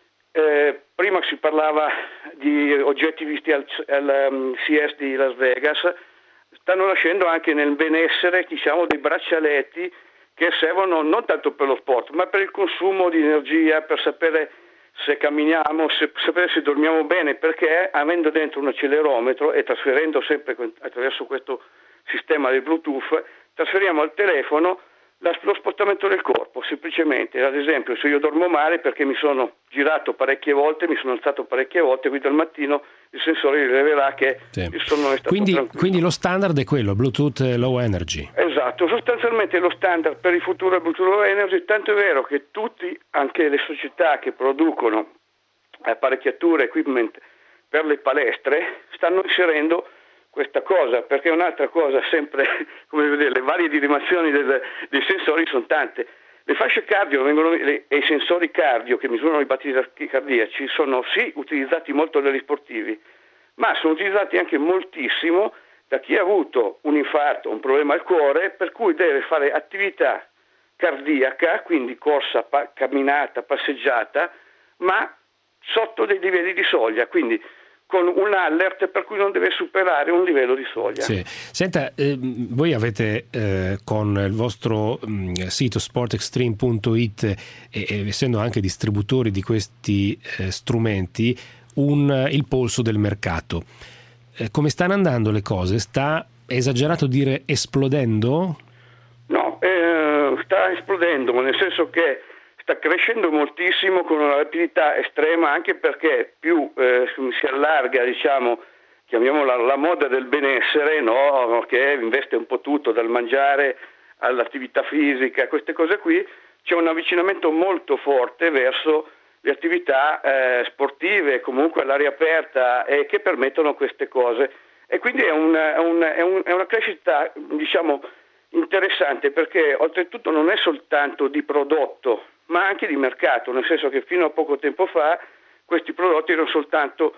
Eh, prima si parlava di oggetti visti al, al um, C E S di Las Vegas, stanno nascendo anche nel benessere, diciamo, dei braccialetti che servono non tanto per lo sport, ma per il consumo di energia, per sapere se camminiamo, se, sapere se dormiamo bene, perché avendo dentro un accelerometro e trasferendo sempre attraverso questo sistema del Bluetooth, trasferiamo al telefono lo spostamento del corpo, semplicemente. Ad esempio, se io dormo male perché mi sono girato parecchie volte, mi sono alzato parecchie volte, quindi al mattino il sensore rileverà che sì. il sonno è stato quindi, tranquillo. Quindi lo standard è quello, Bluetooth Low Energy. Esatto, sostanzialmente lo standard per il futuro è Bluetooth Low Energy, tanto è vero che tutti, anche le società che producono apparecchiature, equipment per le palestre, stanno inserendo questa cosa, perché è un'altra cosa sempre, come vedete, le varie dirimazioni del, dei sensori sono tante. Le fasce cardio vengono, le, e i sensori cardio che misurano i battiti cardiaci sono sì utilizzati molto dagli sportivi, ma sono utilizzati anche moltissimo da chi ha avuto un infarto, un problema al cuore, per cui deve fare attività cardiaca, quindi corsa, pa- camminata, passeggiata, ma sotto dei livelli di soglia, quindi con un alert per cui non deve superare un livello di soglia. Sì. Senta, eh, voi avete eh, con il vostro mh, sito sport extreme punto it e, e essendo anche distributori di questi eh, strumenti un, il polso del mercato. Eh, come stanno andando le cose? Sta, è esagerato dire esplodendo? No, eh, sta esplodendo, nel senso che sta crescendo moltissimo con una rapidità estrema, anche perché più eh, si allarga, diciamo, chiamiamola la moda del benessere, no? Che investe un po' tutto, dal mangiare all'attività fisica, queste cose qui, c'è un avvicinamento molto forte verso le attività eh, sportive, comunque all'aria aperta, e che permettono queste cose. E quindi è, un, è, un, è, un, è una crescita, diciamo, interessante, perché oltretutto non è soltanto di prodotto, ma anche di mercato, nel senso che fino a poco tempo fa questi prodotti erano soltanto,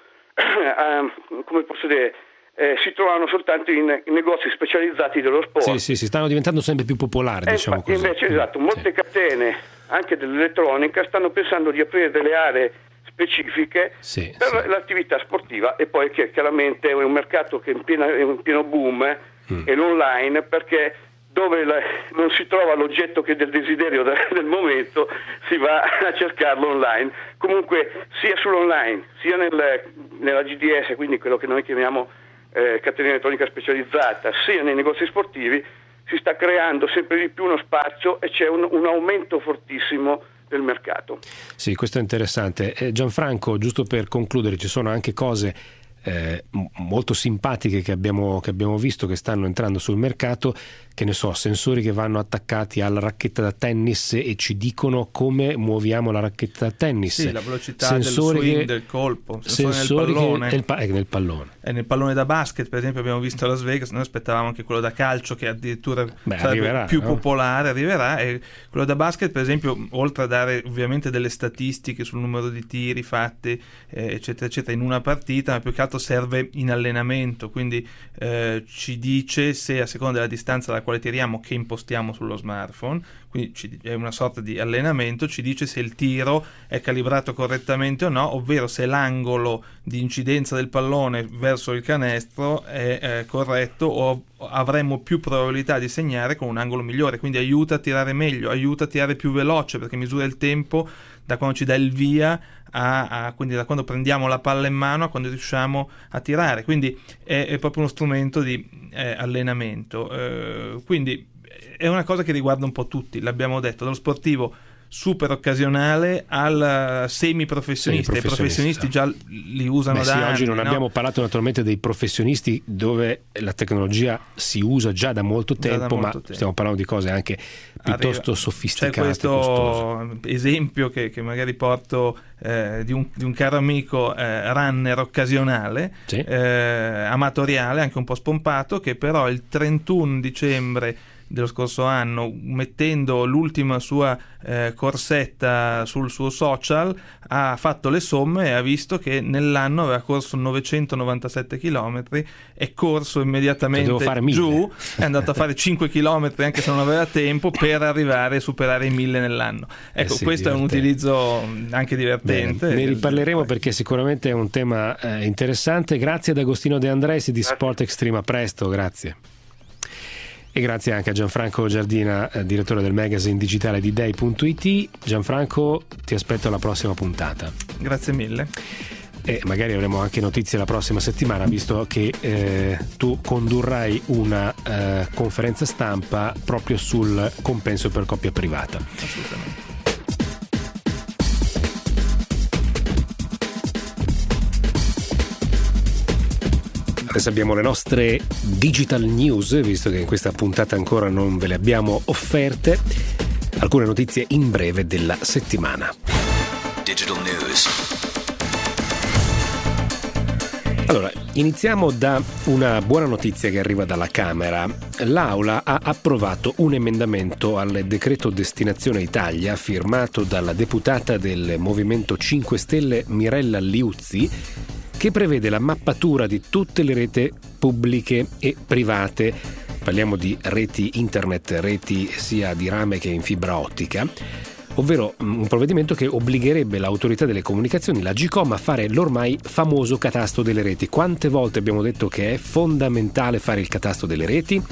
eh, come posso dire, eh, si trovavano soltanto in, in negozi specializzati dello sport. Sì, sì, si stanno diventando sempre più popolari, e diciamo così. Invece, esatto, molte sì. catene, anche dell'elettronica, stanno pensando di aprire delle aree specifiche sì, per sì. l'attività sportiva, e poi che chiaramente è un mercato che è in, piena, è in pieno boom, eh, mm. è l'online, perché dove la, non si trova l'oggetto che è del desiderio del, del momento, si va a cercarlo online. Comunque sia sull'online sia nel, nella G D S, quindi quello che noi chiamiamo eh, catena elettronica specializzata, sia nei negozi sportivi, si sta creando sempre di più uno spazio e c'è un, un aumento fortissimo del mercato. Sì, questo è interessante. Eh, Gianfranco, giusto per concludere, ci sono anche cose Eh, molto simpatiche che abbiamo, che abbiamo visto che stanno entrando sul mercato, che ne so, sensori che vanno attaccati alla racchetta da tennis e ci dicono come muoviamo la racchetta da tennis, sì, la velocità sensori del swing che, del colpo, sensori nel pallone. Che, nel, pa- eh, nel pallone eh, nel pallone da basket, per esempio, abbiamo visto a Las Vegas, noi aspettavamo anche quello da calcio che addirittura Beh, sarebbe arriverà, più no? popolare, arriverà, e quello da basket, per esempio, oltre a dare ovviamente delle statistiche sul numero di tiri fatti, eh, eccetera eccetera, in una partita, ma più che altro serve in allenamento, quindi eh, ci dice se a seconda della distanza alla quale tiriamo, che impostiamo sullo smartphone, quindi ci, è una sorta di allenamento, ci dice se il tiro è calibrato correttamente o no, ovvero se l'angolo di incidenza del pallone verso il canestro è eh, corretto, o avremmo più probabilità di segnare con un angolo migliore, quindi aiuta a tirare meglio, aiuta a tirare più veloce, perché misura il tempo da quando ci dà il via a, a quindi da quando prendiamo la palla in mano a quando riusciamo a tirare, quindi è, è proprio uno strumento di eh, allenamento, eh, quindi è una cosa che riguarda un po' tutti, l'abbiamo detto, dallo sportivo super occasionale al semiprofessionista. I professionisti già li usano Beh, da sì, anni. oggi non no? abbiamo parlato naturalmente dei professionisti, dove la tecnologia si usa già da molto tempo, da molto ma tempo. stiamo parlando di cose anche piuttosto Arriva. sofisticate. C'è questo costose. esempio che, che magari porto eh, di, un, di un caro amico eh, runner occasionale, Sì. eh, amatoriale, anche un po' spompato, che però il trentuno dicembre dello scorso anno, mettendo l'ultima sua eh, corsetta sul suo social, ha fatto le somme e ha visto che nell'anno aveva corso novecentonovantasette chilometri, è corso immediatamente giù, è andato a fare cinque chilometri anche se non aveva tempo, per arrivare a superare i mille nell'anno. Ecco, Eh sì, questo divertente. è un utilizzo anche divertente. Bene, ne riparleremo perché sicuramente è un tema eh, interessante. Grazie ad Agostino De Andresi di Grazie. Sport Extreme, a presto, grazie. E grazie anche a Gianfranco Giardina, eh, direttore del magazine digitale di day punto it. Gianfranco, ti aspetto alla prossima puntata. Grazie mille. E magari avremo anche notizie la prossima settimana, visto che eh, tu condurrai una eh, conferenza stampa proprio sul compenso per coppia privata. Assolutamente. Adesso abbiamo le nostre digital news, visto che in questa puntata ancora non ve le abbiamo offerte. Alcune notizie in breve della settimana. Digital News. Allora, iniziamo da una buona notizia che arriva dalla Camera. L'Aula ha approvato un emendamento al decreto Destinazione Italia, firmato dalla deputata del Movimento cinque Stelle Mirella Liuzzi, che prevede la mappatura di tutte le reti pubbliche e private. Parliamo di reti internet, reti sia di rame che in fibra ottica, ovvero un provvedimento che obbligherebbe l'autorità delle comunicazioni, la Agcom, a fare l'ormai famoso catasto delle reti. Quante volte abbiamo detto che è fondamentale fare il catasto delle reti?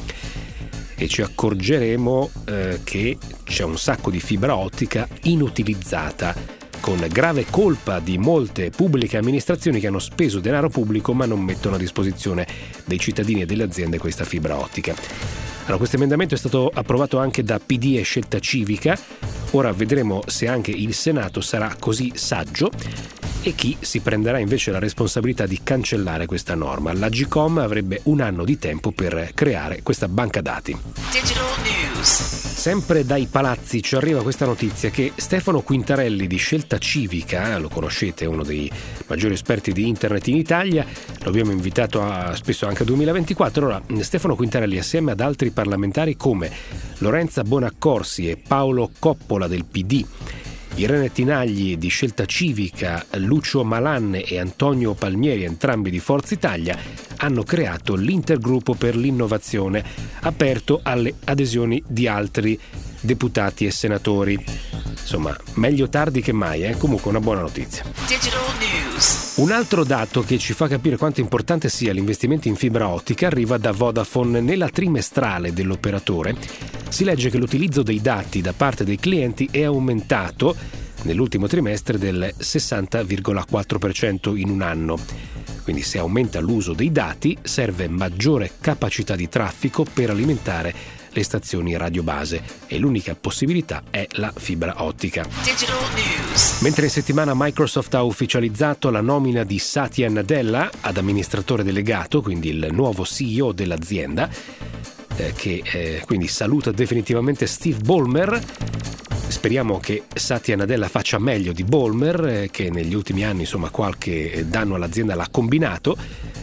E ci accorgeremo eh, che c'è un sacco di fibra ottica inutilizzata, con grave colpa di molte pubbliche amministrazioni che hanno speso denaro pubblico ma non mettono a disposizione dei cittadini e delle aziende questa fibra ottica. Allora, questo emendamento è stato approvato anche da P D e Scelta Civica. Ora vedremo se anche il Senato sarà così saggio e chi si prenderà invece la responsabilità di cancellare questa norma. La Agcom avrebbe un anno di tempo per creare questa banca dati. Digital News. Sempre dai palazzi ci arriva questa notizia che Stefano Quintarelli di Scelta Civica, lo conoscete, uno dei maggiori esperti di internet in Italia, lo abbiamo invitato a, spesso anche a duemilaventiquattro. Allora, Stefano Quintarelli, assieme ad altri parlamentari come Lorenza Bonaccorsi e Paolo Coppola del P D, Irene Tinagli di Scelta Civica, Lucio Malan e Antonio Palmieri, entrambi di Forza Italia, hanno creato l'Intergruppo per l'innovazione, aperto alle adesioni di altri deputati e senatori. Insomma, meglio tardi che mai, eh? Comunque una buona notizia. Digital News. Un altro dato che ci fa capire quanto importante sia l'investimento in fibra ottica arriva da Vodafone. Nella trimestrale dell'operatore si legge che l'utilizzo dei dati da parte dei clienti è aumentato nell'ultimo trimestre del sessanta virgola quattro per cento in un anno. Quindi se aumenta l'uso dei dati serve maggiore capacità di traffico per alimentare le stazioni radio base e l'unica possibilità è la fibra ottica. Digital News. Mentre in settimana Microsoft ha ufficializzato la nomina di Satya Nadella ad amministratore delegato, quindi il nuovo C E O dell'azienda, eh, che eh, quindi saluta definitivamente Steve Ballmer. Speriamo che Satya Nadella faccia meglio di Ballmer, eh, che negli ultimi anni insomma qualche danno all'azienda l'ha combinato.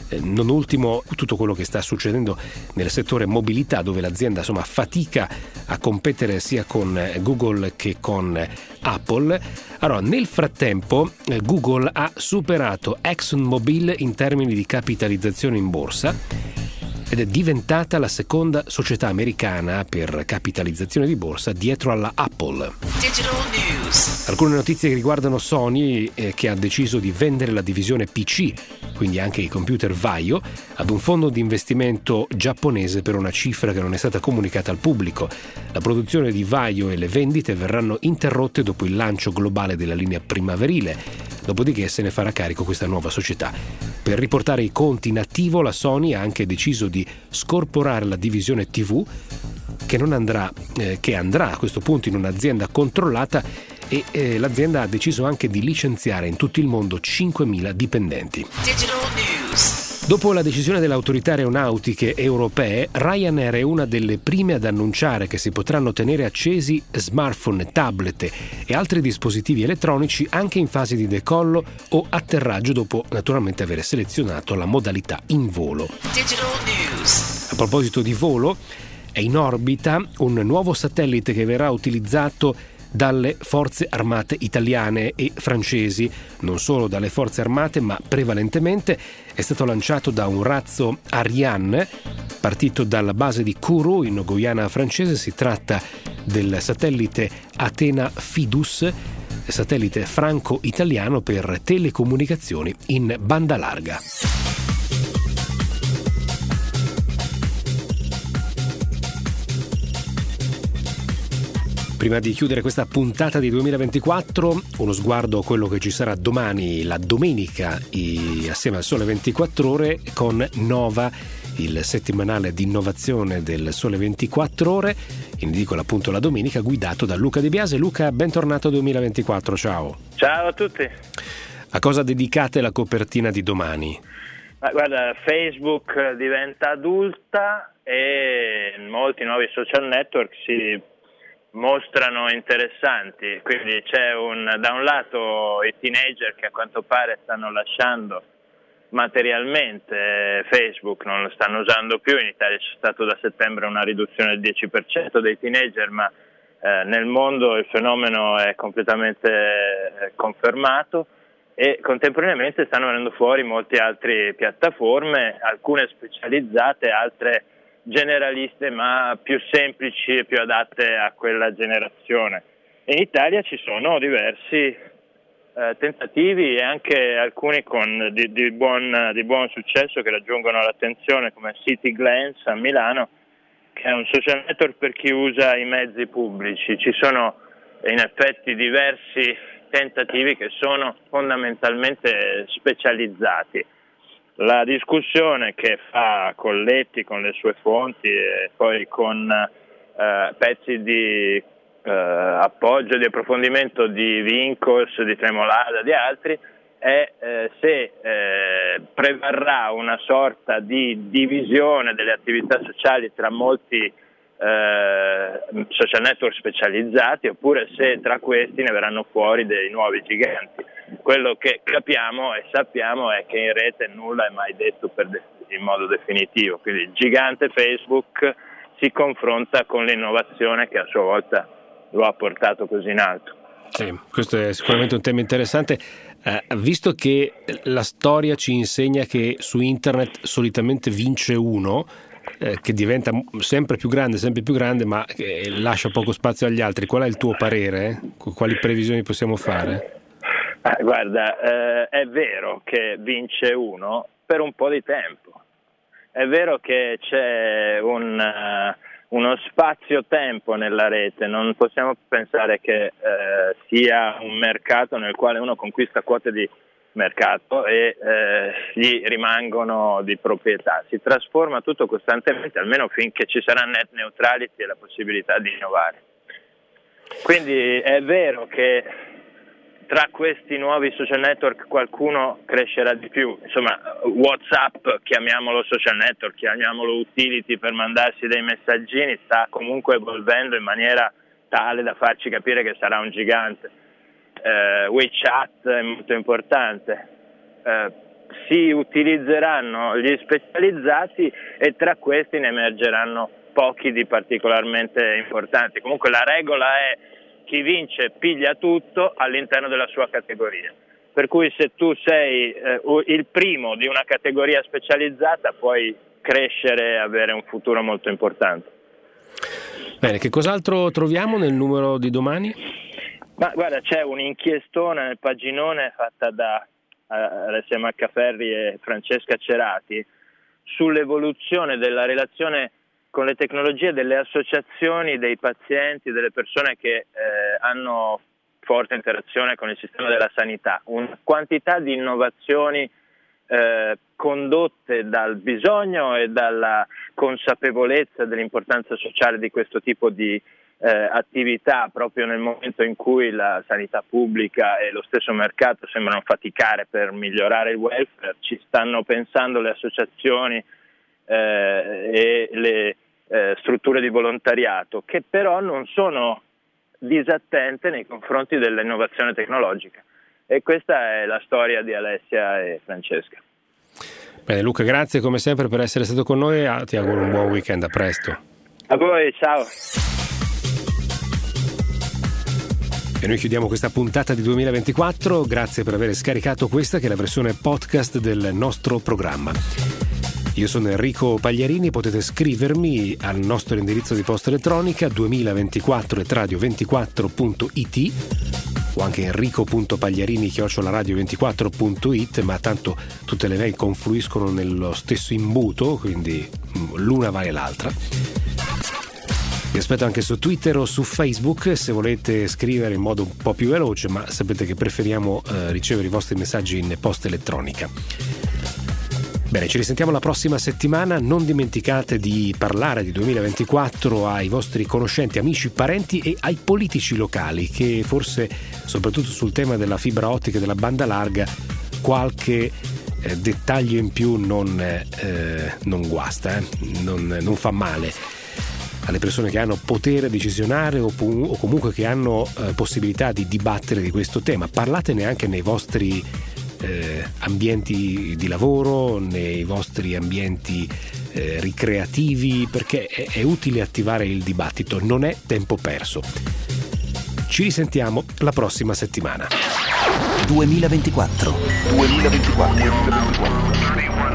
Eh, non ultimo tutto quello che sta succedendo nel settore mobilità, dove l'azienda insomma fatica a competere sia con Google che con Apple. Allora, nel frattempo eh, Google ha superato ExxonMobil in termini di capitalizzazione in borsa ed è diventata la seconda società americana per capitalizzazione di borsa dietro alla Apple. Digital News. Alcune notizie che riguardano Sony, eh, che ha deciso di vendere la divisione P C, quindi anche i computer Vaio, ad un fondo di investimento giapponese per una cifra che non è stata comunicata al pubblico. La produzione di Vaio e le vendite verranno interrotte dopo il lancio globale della linea primaverile, dopodiché se ne farà carico questa nuova società. Per riportare i conti in attivo, la Sony ha anche deciso di scorporare la divisione tivù, che non andrà, eh, che andrà a questo punto in un'azienda controllata, e eh, l'azienda ha deciso anche di licenziare in tutto il mondo cinquemila dipendenti. Digital News. Dopo la decisione delle autorità aeronautiche europee, Ryanair è una delle prime ad annunciare che si potranno tenere accesi smartphone, tablet e altri dispositivi elettronici anche in fase di decollo o atterraggio, dopo naturalmente aver selezionato la modalità in volo. Digital News. A proposito di volo, è in orbita un nuovo satellite che verrà utilizzato dalle forze armate italiane e francesi. Non solo dalle forze armate, ma prevalentemente è stato lanciato da un razzo Ariane partito dalla base di Kourou in Guyana francese. Si tratta del satellite Athena Fidus, satellite franco-italiano per telecomunicazioni in banda larga. Prima di chiudere questa puntata di duemilaventiquattro, uno sguardo a quello che ci sarà domani, la domenica, assieme al Sole ventiquattro Ore, con Nova, il settimanale di innovazione del Sole ventiquattro Ore, in edicola appunto la domenica, guidato da Luca De Biase. Luca, bentornato duemilaventiquattro, ciao. Ciao a tutti. A cosa dedicate la copertina di domani? Ma guarda, Facebook diventa adulta e molti nuovi social network si mostrano interessanti, quindi c'è un, da un lato i teenager che a quanto pare stanno lasciando materialmente Facebook, non lo stanno usando più. In Italia c'è stato da settembre una riduzione del dieci per cento dei teenager, ma eh, nel mondo il fenomeno è completamente eh, confermato, e contemporaneamente stanno venendo fuori molte altre piattaforme, alcune specializzate, altre generaliste ma più semplici e più adatte a quella generazione. In Italia ci sono diversi eh, tentativi e anche alcuni con di, di, buon, di buon successo che raggiungono l'attenzione, come City Glance a Milano, che è un social network per chi usa i mezzi pubblici. Ci sono in effetti diversi tentativi che sono fondamentalmente specializzati. La discussione che fa Colletti con le sue fonti e poi con eh, pezzi di eh, appoggio, di approfondimento di Vincos, di Tremolada, di altri, è eh, se eh, prevarrà una sorta di divisione delle attività sociali tra molti eh, social network specializzati, oppure se tra questi ne verranno fuori dei nuovi giganti. Quello che capiamo e sappiamo è che in rete nulla è mai detto per de- in modo definitivo, quindi il gigante Facebook si confronta con l'innovazione che a sua volta lo ha portato così in alto. Sì, questo è sicuramente un tema interessante, eh, visto che la storia ci insegna che su internet solitamente vince uno, eh, che diventa sempre più grande, sempre più grande, ma che lascia poco spazio agli altri. Qual è il tuo parere? Quali previsioni possiamo fare? Eh, guarda, eh, è vero che vince uno per un po' di tempo, è vero che c'è un, uh, uno spazio-tempo nella rete, non possiamo pensare che eh, sia un mercato nel quale uno conquista quote di mercato e eh, gli rimangono di proprietà. Si trasforma tutto costantemente, almeno finché ci sarà net neutrality e la possibilità di innovare. Quindi è vero che tra questi nuovi social network qualcuno crescerà di più. Insomma, WhatsApp, chiamiamolo social network, chiamiamolo utility per mandarsi dei messaggini, sta comunque evolvendo in maniera tale da farci capire che sarà un gigante. Uh, WeChat è molto importante. Uh, si utilizzeranno gli specializzati e tra questi ne emergeranno pochi di particolarmente importanti. Comunque la regola è chi vince piglia tutto all'interno della sua categoria. Per cui se tu sei eh, il primo di una categoria specializzata puoi crescere e avere un futuro molto importante. Bene, che cos'altro troviamo nel numero di domani? Ma guarda, c'è un'inchiestona nel paginone fatta da Alessia Maccaferri e Francesca Cerati sull'evoluzione della relazione con le tecnologie delle associazioni, dei pazienti, delle persone che eh, hanno forte interazione con il sistema della sanità. Una quantità di innovazioni eh, condotte dal bisogno e dalla consapevolezza dell'importanza sociale di questo tipo di eh, attività, proprio nel momento in cui la sanità pubblica e lo stesso mercato sembrano faticare per migliorare il welfare. Ci stanno pensando le associazioni eh, e le eh, strutture di volontariato, che però non sono disattente nei confronti dell'innovazione tecnologica, e questa è la storia di Alessia e Francesca. Bene, Luca, grazie come sempre per essere stato con noi, ti auguro un buon weekend, a presto. A voi, ciao. E noi chiudiamo questa puntata di duemilaventiquattro, grazie per aver scaricato questa che è la versione podcast del nostro programma. Io sono Enrico Pagliarini, potete scrivermi al nostro indirizzo di posta elettronica duemilaventiquattro at radio ventiquattro punto it o anche enrico punto pagliarini chiocciola radio ventiquattro punto it, ma tanto tutte le mail confluiscono nello stesso imbuto, quindi l'una vale l'altra. Vi aspetto anche su Twitter o su Facebook se volete scrivere in modo un po' più veloce, ma sapete che preferiamo eh, ricevere i vostri messaggi in posta elettronica. Bene, ci risentiamo la prossima settimana. Non dimenticate di parlare di duemilaventiquattro ai vostri conoscenti, amici, parenti e ai politici locali, che forse, soprattutto sul tema della fibra ottica e della banda larga, qualche eh, dettaglio in più non, eh, non guasta, eh? non, non fa male alle persone che hanno potere decisionale o, o comunque che hanno eh, possibilità di dibattere di questo tema. Parlatene anche nei vostri eh, ambienti di lavoro, nei vostri ambienti eh, ricreativi, perché è, è utile attivare il dibattito, non è tempo perso. Ci risentiamo la prossima settimana. duemilaventiquattro duemilaventiquattro